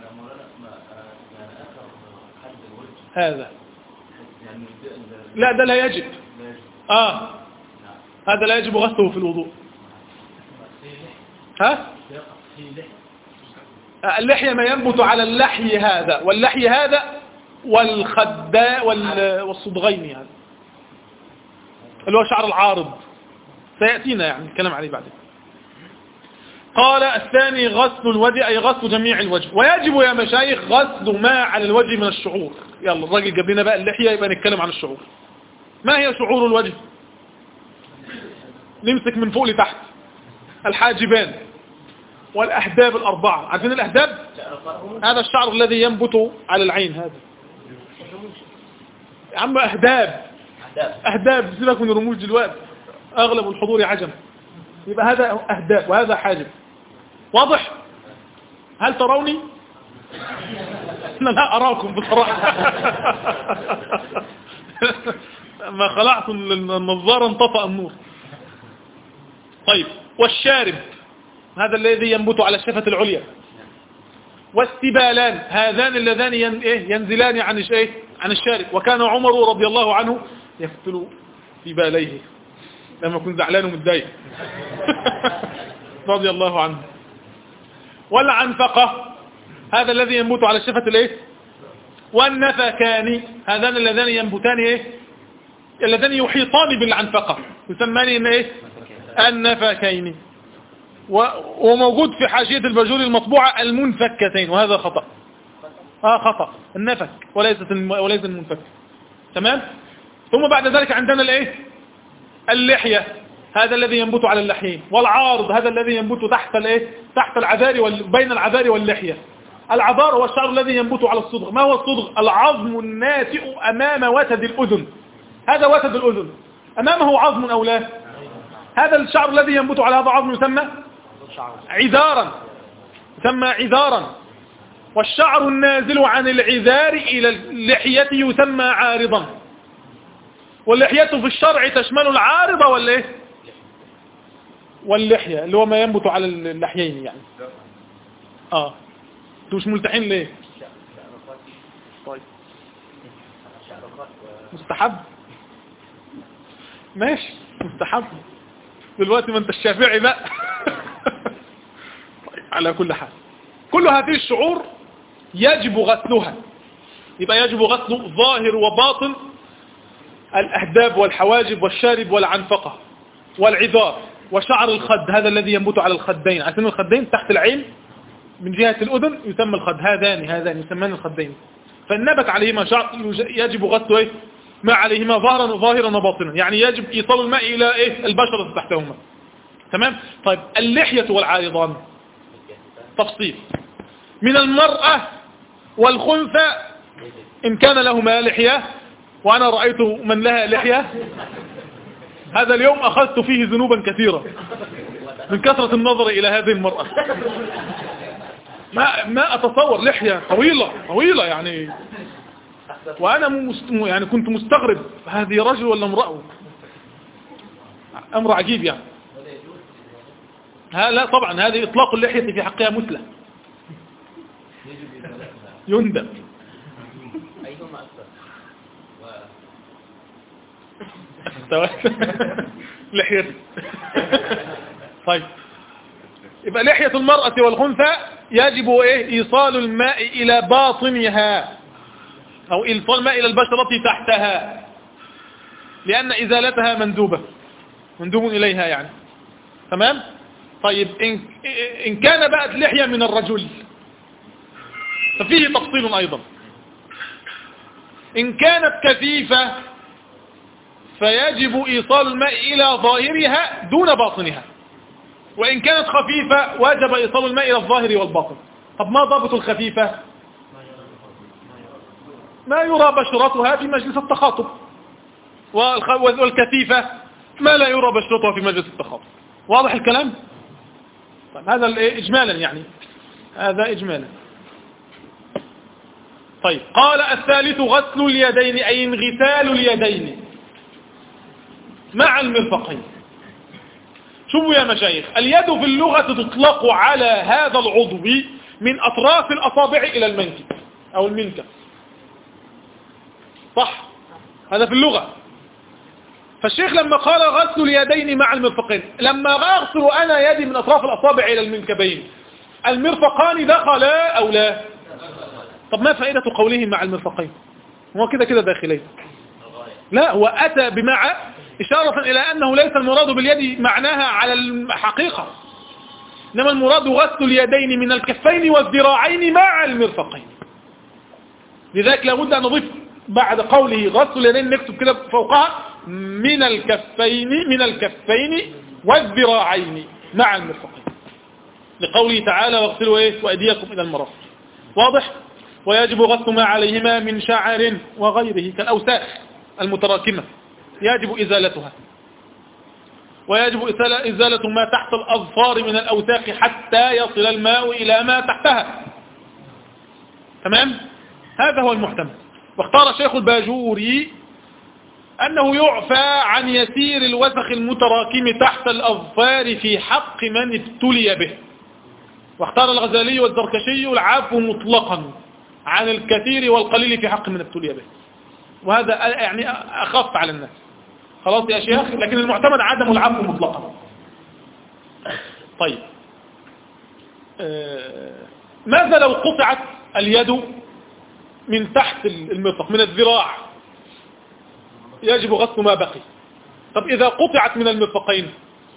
هذا لا، ده لا يجب. آه هذا لا يجب غسله في الوضوء. ها؟ اللحية ما ينبت على اللحي هذا واللحي هذا والخداء والصدغين، يعني اللي هو شعر العارض، سيأتينا يعني الكلام عليه بعدين. قال الثاني غسل الوجه، أي غسل جميع الوجه. ويجب يا مشايخ غسل ما على الوجه من الشعور. يلا الراجل جاب لنا بقى اللحية، يبقى نتكلم عن الشعور. ما هي شعور الوجه؟ نمسك من فوق لتحت. الحاجبان والأحداب الأربعة. عارفين الأحداب؟ هذا الشعر الذي ينبت على العين هذا. يا عم أحداب أحداب، سيبك من الرموز دلوقتي، أغلب الحضور عجم. يبقى هذا أحداب وهذا حاجب. واضح؟ هل تروني؟ أنا لا أراكم بصراحة. ما خلعت النظارة انطفأ النور. طيب والشارب هذا الذي ينبت على الشفة العليا، والسبالان هذان اللذان ينزلان عن ايه عن الشارب. وكان عمر رضي الله عنه يفتل في باليه لما يكون زعلان ومتضايق رضي الله عنه. والعنفقة هذا الذي ينبت على الشفة الايه، والنفكان هذان اللذان ينبتان ايه اللذان يحيطان بالعنفقة يسمان ان ايه النفكين. وموجود في حاشية الباجوري المطبوعة المنفكتين، وهذا خطأ. اه خطأ، النفك وليست وليس المنفك. تمام. ثم بعد ذلك عندنا الايه اللحية هذا الذي ينبت على اللحيين، والعارض هذا الذي ينبت تحت الايه تحت العذار وبين العذار واللحية. العذار هو الشعر الذي ينبت على الصدغ. ما هو الصدغ؟ العظم الناتئ امام وتد الاذن. هذا وتد الاذن امامه عظم او لا؟ هذا الشعر الذي ينبت على هذا عظم يسمى عذارا، يسمى عذارا. والشعر النازل عن العذار الى اللحية يسمى عارضا. واللحية في الشرع تشمل العارضة والايه واللحية اللي هو ما ينبت على اللحيين يعني. اه انتوا مش ملتحين ليه؟ طيب مستحب ماشي مستحب دلوقتي ما انت الشافعي بقى طيب على كل حال كل هذه الشعور يجب غسلها. يبقى يجب غسل ظاهر وباطن الأهداب والحواجب والشارب والعنفقة والعذار وشعر الخد هذا الذي ينبت على الخدين. عشان الخدين تحت العين من جهة الأذن يسمى الخد، هذان هذان يسمان الخدين. فالنبت عليهما شعر يجب غسله ايه ما عليهما ظاهرا ظاهرا وباطنا، يعني يجب إيصال الماء إلى ايه البشرة تحتهما. تمام. طيب اللحية والعارضان تفصيل من المرأة والخنثى إن كان لهما لحية، وأنا رأيت من لها لحية هذا اليوم أخذت فيه ذنوبا كثيرة من كثرة النظر إلى هذه المرأة. ما ما أتصور لحية طويلة طويلة يعني، وأنا مست... يعني كنت مستغرب هذه رجل ولا امرأة، أمر عجيب يعني. ها لا طبعا هذه إطلاق اللحية في حقها مثلى يندب. أيهما أكثر لحية. طيب يبقى لحية المرأة والخنثى يجب ايه ايصال الماء الى باطنها او ايصال الماء الى البشرة تحتها، لان ازالتها مندوبة مندوب اليها يعني. تمام. طيب ان, إن كان بقت لحية من الرجل ففيه تفصيل ايضا. ان كانت كثيفة فيجب ايصال الماء الى ظاهرها دون باطنها، وإن كانت خفيفة وجب إيصال الماء إلى الظاهر والباطن. طب ما ضابط الخفيفة؟ ما يرى بشرتها في مجلس التخاطب، والكثيفة ما لا يرى بشرتها في مجلس التخاطب. واضح الكلام؟ طيب هذا إجمالا يعني، هذا إجمالا. طيب قال الثالث غسل اليدين أي انغسال اليدين مع المرفقين. شوفوا يا مشايخ، اليد في اللغة تطلق على هذا العضو من أطراف الأصابع إلى المنكب أو المنكب، صح؟ هذا في اللغة. فالشيخ لما قال غسل اليدين مع المرفقين، لما أغسل أنا يدي من أطراف الأصابع إلى المنكبين المرفقان دخلا أو لا؟ طب ما فائدة قوله مع المرفقين؟ هو كده كده داخلين. لا، هو أتى بمع إشارة إلى أنه ليس المراد باليد معناها على الحقيقة، إنما المراد غسل اليدين من الكفين والذراعين مع المرفقين. لذلك لابد أن نضيف بعد قوله غسل اليدين نكتب كده فوقها من الكفين من الكفين والذراعين مع المرفقين، لقوله تعالى واغسلوا ايه وأيديكم إلى المرافق. واضح؟ ويجب غسل ما عليهما من شعر وغيره كالأوساخ المتراكمة يجب إزالتها، ويجب إزالة ما تحت الأظفار من الأوساخ حتى يصل الماء إلى ما تحتها. تمام؟ هذا هو المحتمل. واختار شيخ الباجوري أنه يعفى عن يسير الوسخ المتراكم تحت الأظفار في حق من ابتلي به. واختار الغزالي والزركشي العفو مطلقا عن الكثير والقليل في حق من ابتلي به، وهذا يعني أخف على الناس. خلاص يا شيخ، لكن المعتمد عدم العفو مطلقا. طيب ماذا لو قطعت اليد من تحت المرفق من الذراع؟ يجب غسل ما بقي. طب إذا قطعت من المرفقين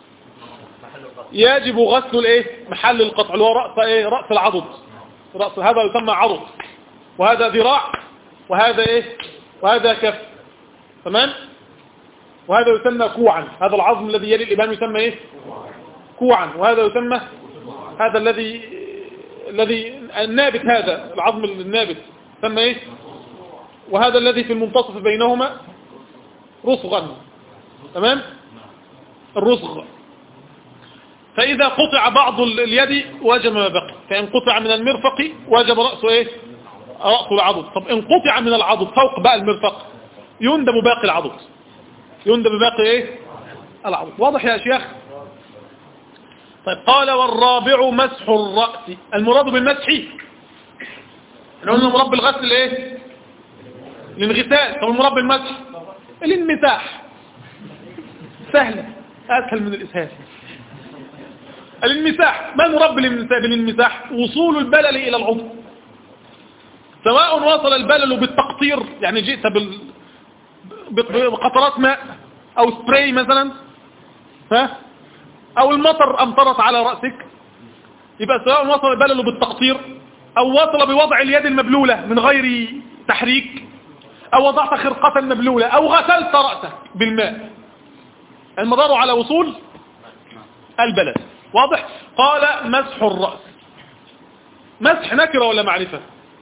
يجب غسل الايه؟ محل القطع اللي هو رأس ايه؟ رأس العضد. رأس هذا يسمى عضد، وهذا ذراع، وهذا ايه؟ وهذا كف. تمام؟ وهذا يسمى كوعا. هذا العظم الذي يلي الإبهام يسمى ايه؟ كوعا. وهذا يسمى هذا الذي الذي النابت، هذا العظم النابت يسمى ايه؟ وهذا الذي في المنتصف بينهما رصغا. تمام؟ الرصغ. فإذا قطع بعض اليد وجب ما بقي، فإن قطع من المرفق وجب رأسه ايه؟ رأس العضد. طب إن قطع من العضد فوق بقى المرفق يندب باقي العضد، يندب باقي ايه؟ العضد. واضح يا شيخ؟ طيب قال والرابع مسح الرأس. المراد بالمسح احنا قلنا المراد بالغسل ايه؟ الانغسال. طب المراد بالمسح الانمساح. سهلة، اسهل من الاسهال. الانمساح، ما المراد بالانمساح؟ وصول البلل الى العضو، سواء وصل البلل بالتقطير، يعني جئت بال... بقطرات ماء او سبراي مثلا، ها؟ او المطر امطرت على رأسك، يبقى سواء وصل البلل بالتقطير او وصل بوضع اليد المبلولة من غير تحريك، او وضعت خرقة مبلولة، او غسلت رأسك بالماء، المدار على وصول البلل. واضح؟ قال مسح الرأس. مسح نكرة ولا معرفة؟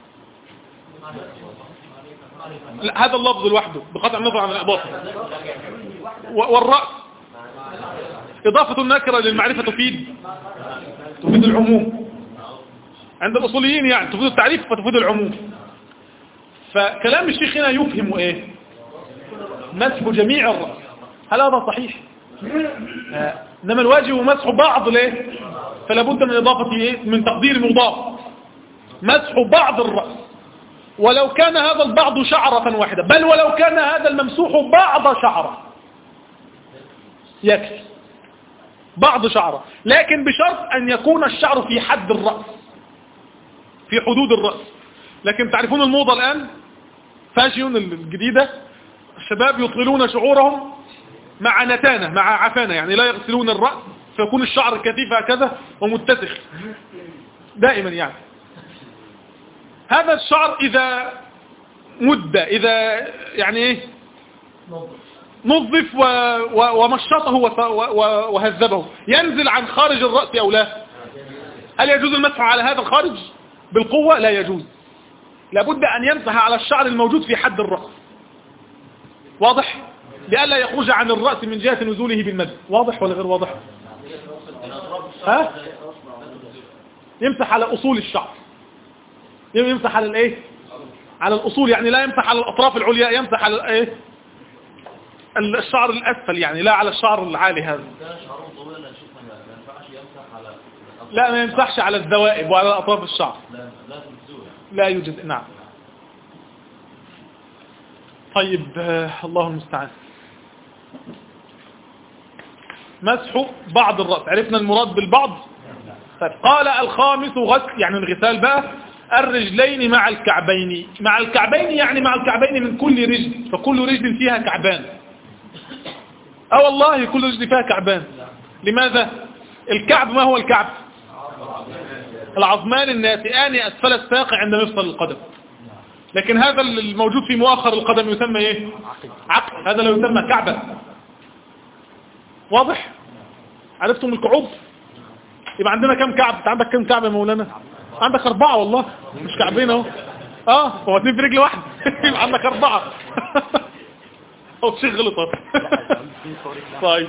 لا، هذا اللفظ لوحده بقطع النظر عن الإضافة. والرأس إضافة النكرة للمعرفة تفيد تفيد العموم عند الأصوليين، يعني تفيد التعريف فتفيد العموم. فكلام الشيخ هنا يفهم ايه؟ مسح جميع الرأس. هل هذا صحيح؟ انما الواجب مسح بعض ليه؟ فلا بد من اضافه ايه؟ من تقدير مضاف. مسح بعض الرأس، ولو كان هذا البعض شعرة واحدة، بل ولو كان هذا الممسوح بعض شعرة يكفي، بعض شعرة، لكن بشرط أن يكون الشعر في حد الرأس، في حدود الرأس. لكن تعرفون الموضة الآن فاشيون الجديدة، الشباب يطللون شعورهم مع نتانة، مع عفانة، يعني لا يغسلون الرأس فيكون الشعر كثيف هكذا ومتسخ دائما. يعني هذا الشعر إذا مد، إذا يعني إيه نظف و... و... ومشطه و... و... وهذبه، ينزل عن خارج الرأس أو لا؟ هل يجوز المسح على هذا الخارج بالقوة؟ لا يجوز، لابد أن يمسح على الشعر الموجود في حد الرأس. واضح؟ لئلا يخرج عن الرأس من جهة نزوله بالمد. واضح ولا غير واضح؟ ها؟ يمسح على أصول الشعر، يمسح على الايه؟ على الأصول، يعني لا يمسح على الأطراف العليا، يمسح على الايه؟ الشعر الأسفل، يعني لا على الشعر العالي هذا. لا، ما يمسحش على الذوائب وعلى أطراف الشعر، لا يوجد. نعم. طيب الله المستعان. مسح بعض الرأس، عرفنا المراد بالبعض. طيب قال الخامس غسل، يعني الغسال بقى، الرجلين مع الكعبين. مع الكعبين يعني مع الكعبين من كل رجل، فكل رجل فيها كعبان. اه والله كل رجل فيها كعبان. لماذا؟ الكعب ما هو الكعب؟ العظمان الناتئان أسفل الساق عند مفصل القدم. لكن هذا الموجود في مؤخر القدم يسمى ايه؟ عقل. هذا لا يسمى كعبا. واضح؟ عرفتم الكعوب؟ يبقى عندنا كم كعب؟ انت عندك كم كعب يا مولانا؟ عندك أربعة والله، مش كعبين اهو. اه هو اتنين في رجل واحد. يبقى عندك أربعة. هو الشيخ غلط. طيب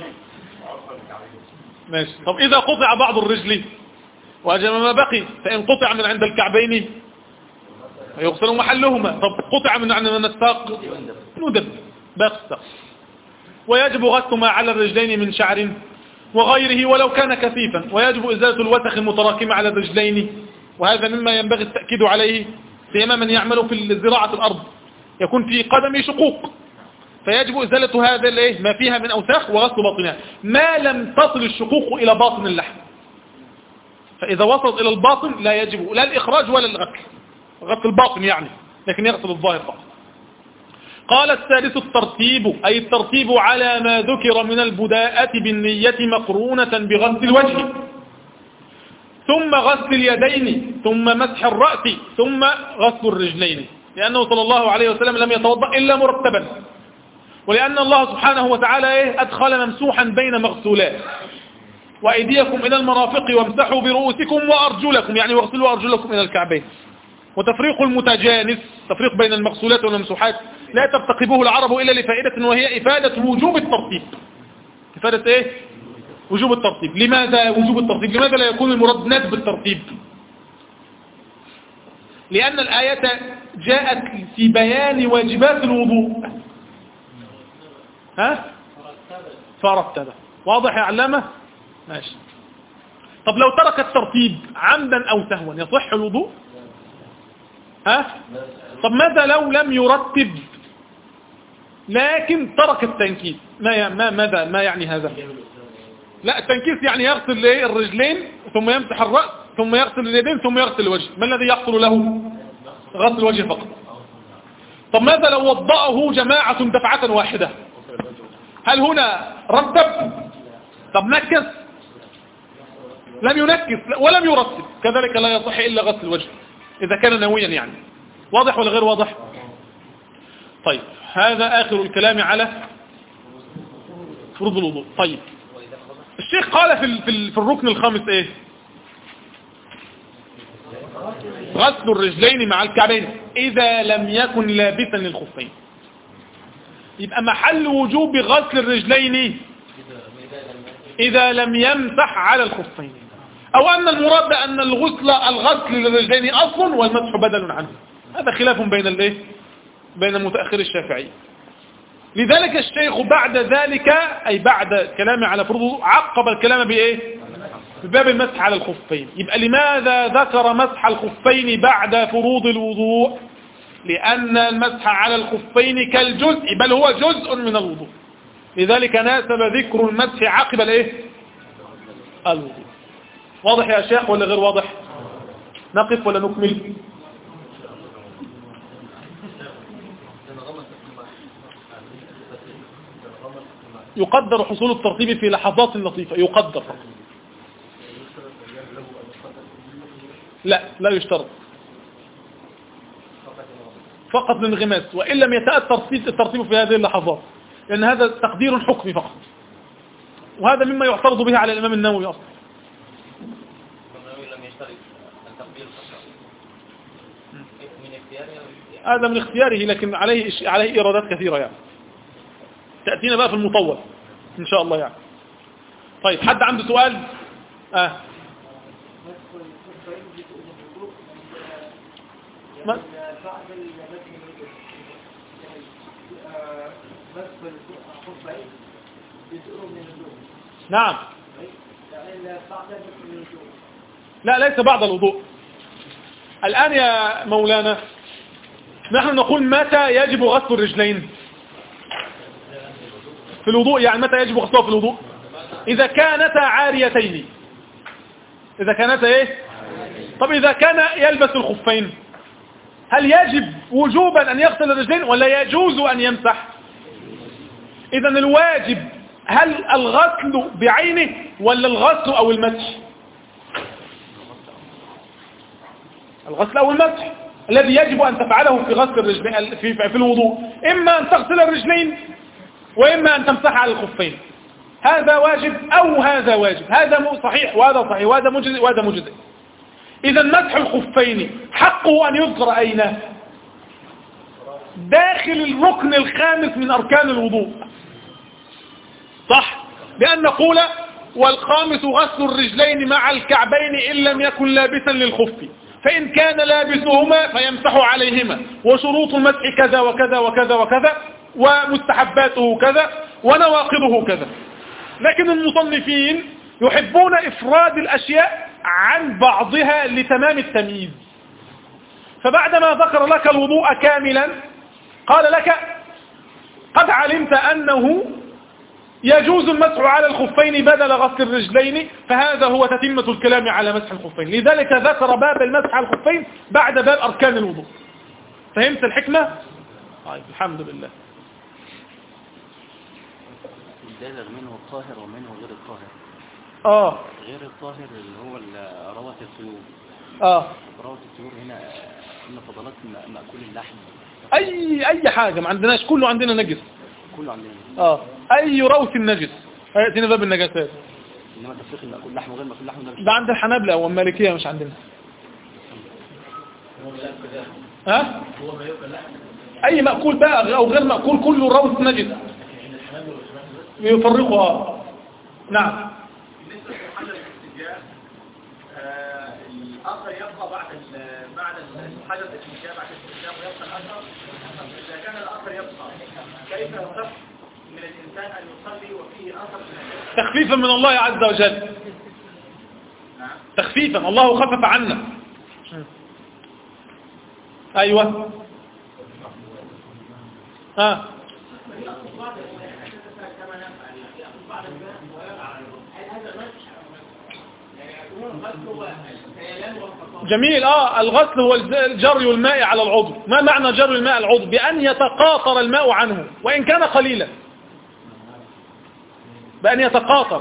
ماشي. طب إذا قطع بعض الرجل وأجل ما بقي، فإن قطع من عند الكعبين يغسل محلهما. طب قطع من عند من الساق ندب. باقي الساق. ويجب غسل ما على الرجلين من شعر وغيره ولو كان كثيفا، ويجب إزالة الوسخ المتراكمة على الرجلين، وهذا مما ينبغي التأكيد عليه سيما من يعمل في زراعة الأرض يكون في قدمه شقوق، فيجب إزالة هذا الايه ما فيها من أوساخ وغسل باطنها ما لم تصل الشقوق إلى باطن اللحم. فإذا وصلت إلى الباطن لا يجب لا الإخراج ولا الغسل، غسل الباطن يعني، لكن يغسل الظاهر فقط. قال الثالث الترتيب، أي الترتيب على ما ذكر من البداءة بالنية مقرونة بغسل الوجه، ثم غسل اليدين، ثم مسح الرأس، ثم غسل الرجلين، لأنه صلى الله عليه وسلم لم يتوضأ إلا مرتبا، ولأن الله سبحانه وتعالى أدخل ممسوحا بين مغسولات، وأيديكم إلى المرافق وامسحوا برؤوسكم وأرجلكم، يعني واغسلوا أرجلكم إلى الكعبين. وتفريق المتجانس، تفريق بين المغسولات والممسوحات، لا ترتقبه العرب إلا لفائدة، وهي إفادة وجوب الترتيب. إفادة إيه؟ وجوب الترتيب. لماذا وجوب الترتيب؟ لماذا لا يكون المراد ندب الترتيب؟ لأن الآية جاءت في بيان واجبات الوضوء، ها؟ فرتب. واضح يا علامة؟ ماشي. طب لو ترك الترتيب عمدا أو سهوا يصح الوضوء؟ ها؟ طب ماذا لو لم يرتب لكن ترك التنكيس؟ ما ما ماذا ما يعني هذا؟ لا، التنكيس يعني يغسل الرجلين ثم يمسح الرأس ثم يغسل اليدين ثم يغسل الوجه. ما الذي يحصل له؟ غسل الوجه فقط. طب ماذا لو وضأه جماعة دفعة واحدة؟ هل هنا رتب؟ طب نكس؟ لم ينكس ولم يرتب، كذلك لا يصح إلا غسل الوجه إذا كان ناويا يعني. واضح ولا غير واضح؟ طيب، هذا آخر الكلام على فروض الوضوء. طيب، الشيخ قال في في في الركن الخامس ايه؟ غسل الرجلين مع الكعبين إذا لم يكن لابسا للخفين. يبقى محل وجوب غسل الرجلين إذا لم يمسح على الخفين، أو أن المراد أن الغسل الغسل للرجلين أصل والمسح بدل عنه. هذا خلاف بين الايه؟ بين متأخر الشافعي. لذلك الشيخ بعد ذلك، أي بعد كلامه على فروضه، عقب الكلام بإيه؟ بباب المسح على الخفين. يبقى لماذا ذكر مسح الخفين بعد فروض الوضوء؟ لأن المسح على الخفين كالجزء، بل هو جزء من الوضوء، لذلك ناسب ذكر المسح عقب الايه؟ الوضوء. واضح يا شيخ ولا غير واضح؟ نقف ولا نكمل؟ يقدر حصول الترتيب في لحظات لطيفة، يقدر. لا لا يشترط، فقط للانغماس، وإن لم يتأثر الترتيب في هذه اللحظات، لأن هذا تقدير حكمي فقط، وهذا مما يعترض به على الإمام النووي أصلا. هذا من اختياره، لكن عليه عليه إرادات كثيرة يعني، تأتينا بقى في المطول إن شاء الله يعني. طيب، حد عنده سؤال؟ آه. ما؟ نعم. لا، ليس بعد الوضوء. الآن يا مولانا نحن نقول متى يجب غسل الرجلين في الوضوء؟ يعني متى يجب غسلها في الوضوء؟ إذا كانتا عاريتين. إذا كانتا إيه؟ طب إذا كان يلبس الخفين، هل يجب وجوبا أن يغسل الرجلين ولا يجوز أن يمسح؟ إذا الواجب هل الغسل بعينه ولا الغسل أو المسح؟ الغسل أو المسح الذي يجب أن تفعله في غسل الرجلين في, في الوضوء، إما أن تغسل الرجلين وإما أن تمسح على الخفين. هذا واجب أو هذا واجب، هذا صحيح وهذا صحيح، وهذا مجزئ وهذا مجزئ. إذا مسح الخفين حقه أن يذكر أين؟ داخل الركن الخامس من أركان الوضوء، صح؟ لأن نقول والخامس غسل الرجلين مع الكعبين إن لم يكن لابسا للخف، فإن كان لابسهما فيمسح عليهما، وشروط المسح كذا وكذا وكذا وكذا، ومستحباته كذا ونواقضه كذا. لكن المصنفين يحبون إفراد الأشياء عن بعضها لتمام التمييز. فبعدما ذكر لك الوضوء كاملا قال لك قد علمت أنه يجوز المسح على الخفين بدل غسل الرجلين، فهذا هو تتمة الكلام على مسح الخفين. لذلك ذكر باب المسح على الخفين بعد باب أركان الوضوء. فهمت الحكمة؟ طيب الحمد لله. البالغ منه الطاهر ومنه غير الطاهر. آه غير الطاهر اللي هو روث الطيور. آه روث الطيور هنا إن فضلات مأكول اللحم. أي أي حاجة ما عندناش، كله عندنا نجس. كله عندنا. آه أي روث النجس هيأتينا باب النجاسات. إنما تفريق مأكول لحم وغير مأكول لحم ده عند الحنابلة والمالكية مش عندنا. ها؟ أي مأكول بقى أو غير مأكول كله روث نجس يفرقها. نعم. بالنسبة لحجر الاستنجاء الأثر يبقى بعد بعد حجر الاستنجاء بعد الاستنجاء ويبقى الأثر. إذا كان الأثر يبقى كيف يصح من الإنسان أن يصلي وفيه أثر من تخفيفا من الله عز وجل. تخفيفا الله خفف عنا. أيوة. ها جميل. اه الغسل هو جري الماء على العضو. ما معنى جري الماء على العضو؟ بأن يتقاطر الماء عنه وإن كان قليلا، بأن يتقاطر.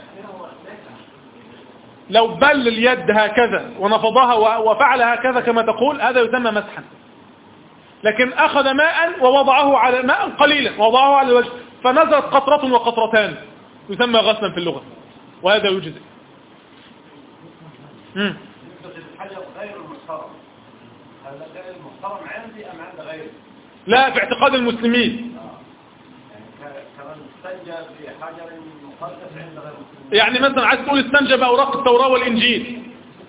لو بل اليد هكذا ونفضها وفعل هكذا كما تقول هذا يسمى مسحا. لكن أخذ ماء ووضعه على ماء قليلا ووضعه على الوجه فنزلت قطرة وقطرتان يسمى غسلا في اللغة، وهذا يجزئ. امم الحجر غير المحترم، هذا غير المحترم عندي أم عند غيري؟ لا، في اعتقاد المسلمين. يعني كمان استنجى في حجر مقدس عند غير المسلمين. يعني مثلا عايز تقول استنجى بأوراق التوراة والإنجيل،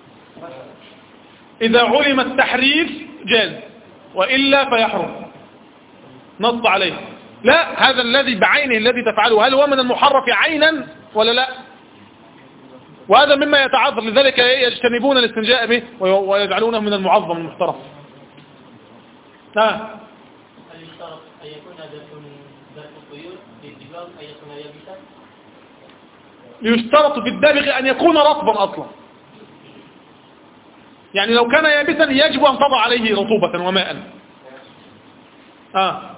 إذا علم التحريف جاز وإلا فيحرم، نص عليه. لا، هذا الذي بعينه الذي تفعله هل هو من المحرف عينا ولا لا؟ وهذا مما يتعذر، لذلك يجتنبون الاستنجاء به ويجعلونه من المعظم المحترم. نعم. هل يشترط أن يكون درس الطيور في الدباغ أن يكون يابسا؟ يشترط في الدابغ أن يكون رطبا أصلا، يعني لو كان يابسا يجب أن تضع عليه رطوبة وماء. آه.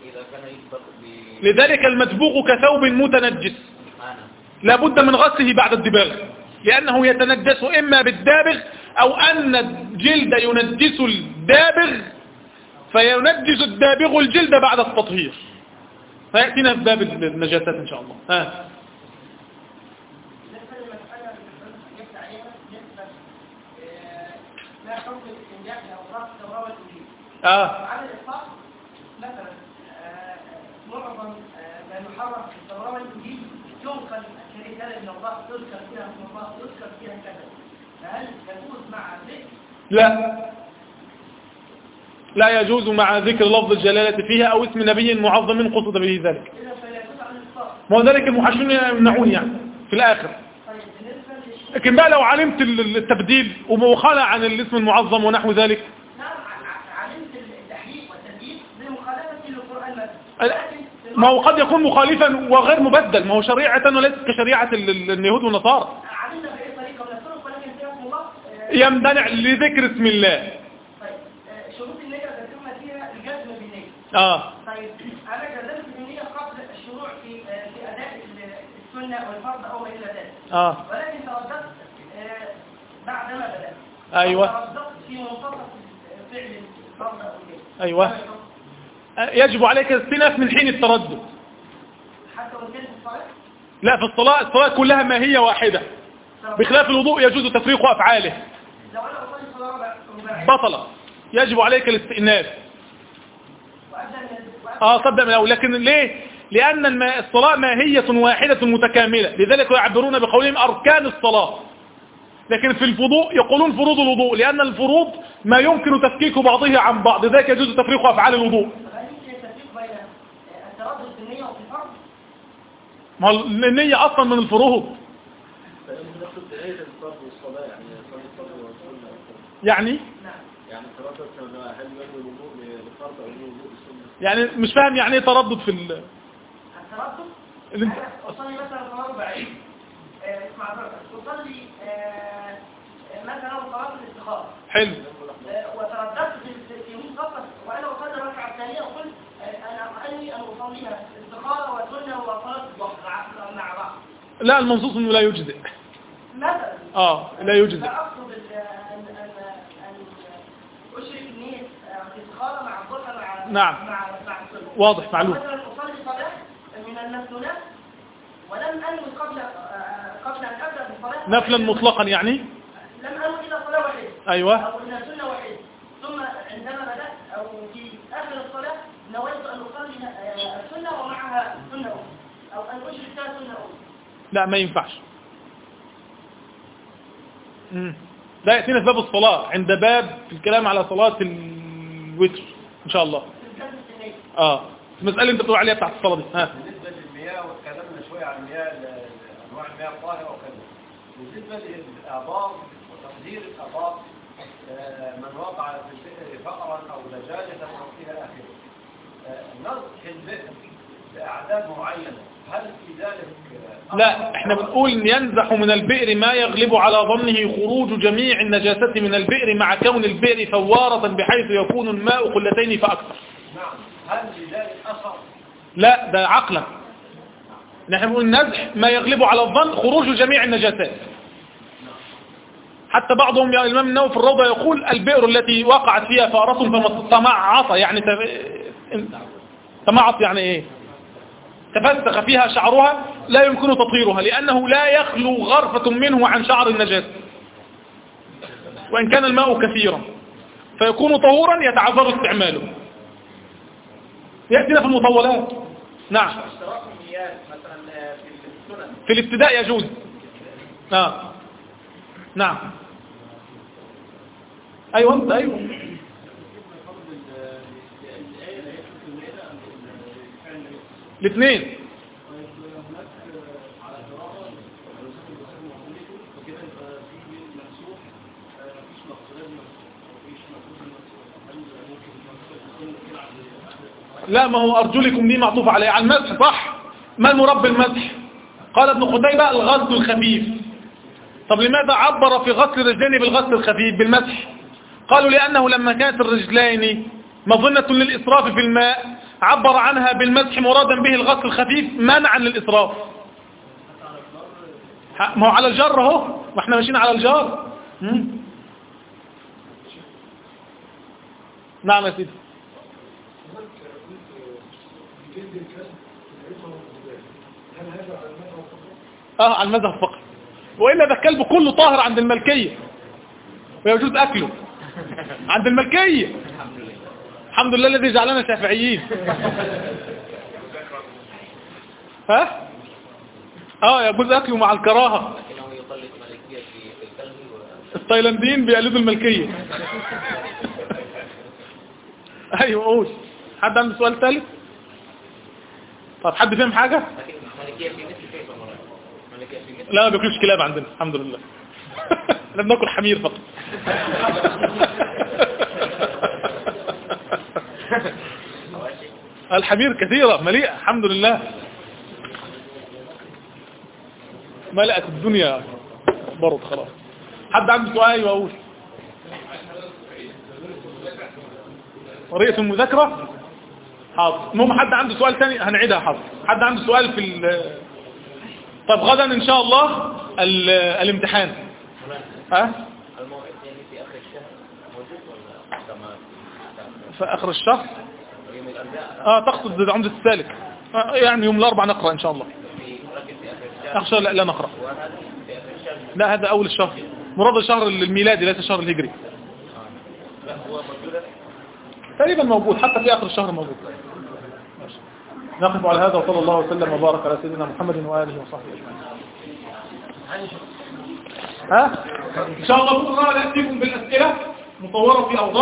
لذلك المدبوغ كثوب متنجس لا بد من غسله بعد الدباغ، لأنه يتنجس إما بالدابغ أو أن الجلد ينجس الدابغ فينجس الدابغ الجلد بعد التطهير. فيأتينا في باب النجاسات إن شاء الله. آه. آه. على الإطلاق مثلا معظم ما يحرم في التوراة والإنجيل ينقل كرسالة من الله يذكر فيها من الله يذكر فيها كذا، فهل يجوز مع ذكر؟ لا، لا يجوز مع ذكر لفظ الجلالة فيها أو اسم نبي معظم قصد به ذلك. ما هو ذلك المحاشين يمنعون يعني في الآخر. لكن بقى لو علمت التبديل ومخالع عن الاسم المعظم ونحو ذلك، ما هو قد يكون مخالفا وغير مبدل، ما هو شريعة وليس كشريعة اليهود والنصارى. يمتنع لذكر اسم الله. طيب شروط النية ذكرنا فيها الجزم بالنية. اه طيب انا جزمت بالنية قبل الشروع في في اداء السنة والفرض او ما الى ذلك. اه ولكن ترددت بعدما بدأت. ايوه. ترددت في منتصف فعل الفرض او كده. ايوه. يجب عليك الاستئناف من حين التردد. حتى وان كانت الصلاة؟ لا، في الصلاة الصلاة كلها ما هي واحدة، بخلاف الوضوء يجوز تفريق أفعاله. لو انا اصلي صلاة رباعية بطلة، يجب عليك الاستئناف. اه صدق من الأول. لكن ليه؟ لأن الصلاة ماهية واحدة متكاملة، لذلك يعبرون بقولهم أركان الصلاة. لكن في الوضوء يقولون فروض الوضوء، لأن الفروض ما يمكن تفكيك بعضها عن بعض، لذلك يجوز تفريق أفعال الوضوء. ما هو النية اصلا من الفروض. يعني يعني مش فاهم يعني ايه تردد في ال التردد اللي انت اصلي مثلا صلاه بعيد اسمع تصلي مثلا صلاه الاستخاره حلو وترددت في يوم فقط وانا اصلي الركعه الثانيه وقلت انا اني ان اصليها استخاره وسنه وصلاه الضحى مع بعض. لا المنصوص انه لا يجزئ مثلا اه لا يجزئ. لا اقصد ان ان ان اشرك نيه الاستخاره مع الضحى مع نعم. مع مع السنه. واضح معلوم. مثلا اصلي صلاه من المسنونات ولم انوي قبل قبل ان ابدا بالصلاه نفلا مطلقا يعني لم انوي الى صلاه واحده ايوه او الى سنه واحده ثم عندما بدات او في اخر الصلاه نويت ان اصلي السنه ومعها سنه اخرى او ان اشرك فيها سنه اخرى. لا ما ينفعش. امم ده ياتينا في باب الصلاه عند باب الكلام على صلاه الوتر ان شاء الله. اه المساله انت بتقول عليها بتاعت الصلاه دي. ها بالنسبه للمياه واتكلمنا شويه عن المياه انواع المياه الطاهره وكذا. بالنسبه للابار وتقدير الابار من وقع في البئر فقرا او دجاجه او الى اخره. نضح البئر باعداد معينه هل في ذلك؟ لا احنا بنقول ان ينزح من البئر ما يغلب على ظنه خروج جميع النجاسة من البئر مع كون البئر فوارة بحيث يكون الماء قلتين فأكثر. نعم هل لذلك أثر؟ لا ده عقلا. نحن بنقول النزح ما يغلب على الظن خروج جميع النجاسات. حتى بعضهم يا الإمام النووي في الروضة يقول البئر التي وقعت فيها فأرة فمععط يعني تمعط يعني ايه تفسخ فيها شعرها لا يمكن تطهيرها لأنه لا يخلو غرفة منه عن شعر النجاسة وإن كان الماء كثيرا فيكون طهورا يتعذر استعماله. يأتينا في المطولات. نعم في الابتداء يجوز. نعم نعم أيوة أنت أيوة الاثنين. لا ما هو أرجلكم دي معطوفة عليه على المسح صح. ما المراد بالمسح؟ قال ابن قتيبة الغسل الخفيف. طب لماذا عبر في غسل الرجلين بالغسل الخفيف بالمسح؟ قالوا لأنه لما كانت الرجلين مظنة للإسراف في الماء عبر عنها بالمسح مرادا به الغسل الخفيف منعا للإسراف. ما هو على الجر اهو ما احنا ماشيين على الجر. مم. نعم يا سيدي. اه على المذهب فقط وإلا ده الكلب كله طاهر عند الملكية ويجوز أكله عند الملكية. الحمد لله الذي جعلنا شافعيين. ها اه يجوز أكله مع الكراهة. التايلانديين بيقلدوا الملكية. ايوه قول. حد عنده سؤال ثالث؟ طب حد فهم حاجة؟ لا ما بياكلوش كلاب عندنا الحمد لله. احنا بناكل حمير فقط. الحمير كثيرة مليئة الحمد لله ملأت الدنيا برد خلاص. حد عنده سؤال وأقول طريقة المذاكرة حاضر. المهم حد عنده سؤال تاني هنعيدها حاضر. حد عنده سؤال في ال... طب غدا ان شاء الله ال... الامتحان ها الموعد يعني في اخر الشهر موجود ولا تمام في اخر الشهر يوم الاربعاء اه تقصد عمدة السالك آه يعني يوم الاربعاء نقرأ ان شاء الله. في مركز في اخر الشهر اخر الشهر لا, لا نقرأ وهذا في اخر الشهر لا هذا اول الشهر مراد الشهر الميلادي ليس الشهر الهجري. لا هو موجود تقريبا موجود حتى في اخر الشهر موجود. نقف على هذا وصلى الله وسلم وبارك على سيدنا محمد وآله وصحبه أجمعين. ها؟ إن شاء الله بكرة نأتيكم بالأسئلة مطورة في أوضاع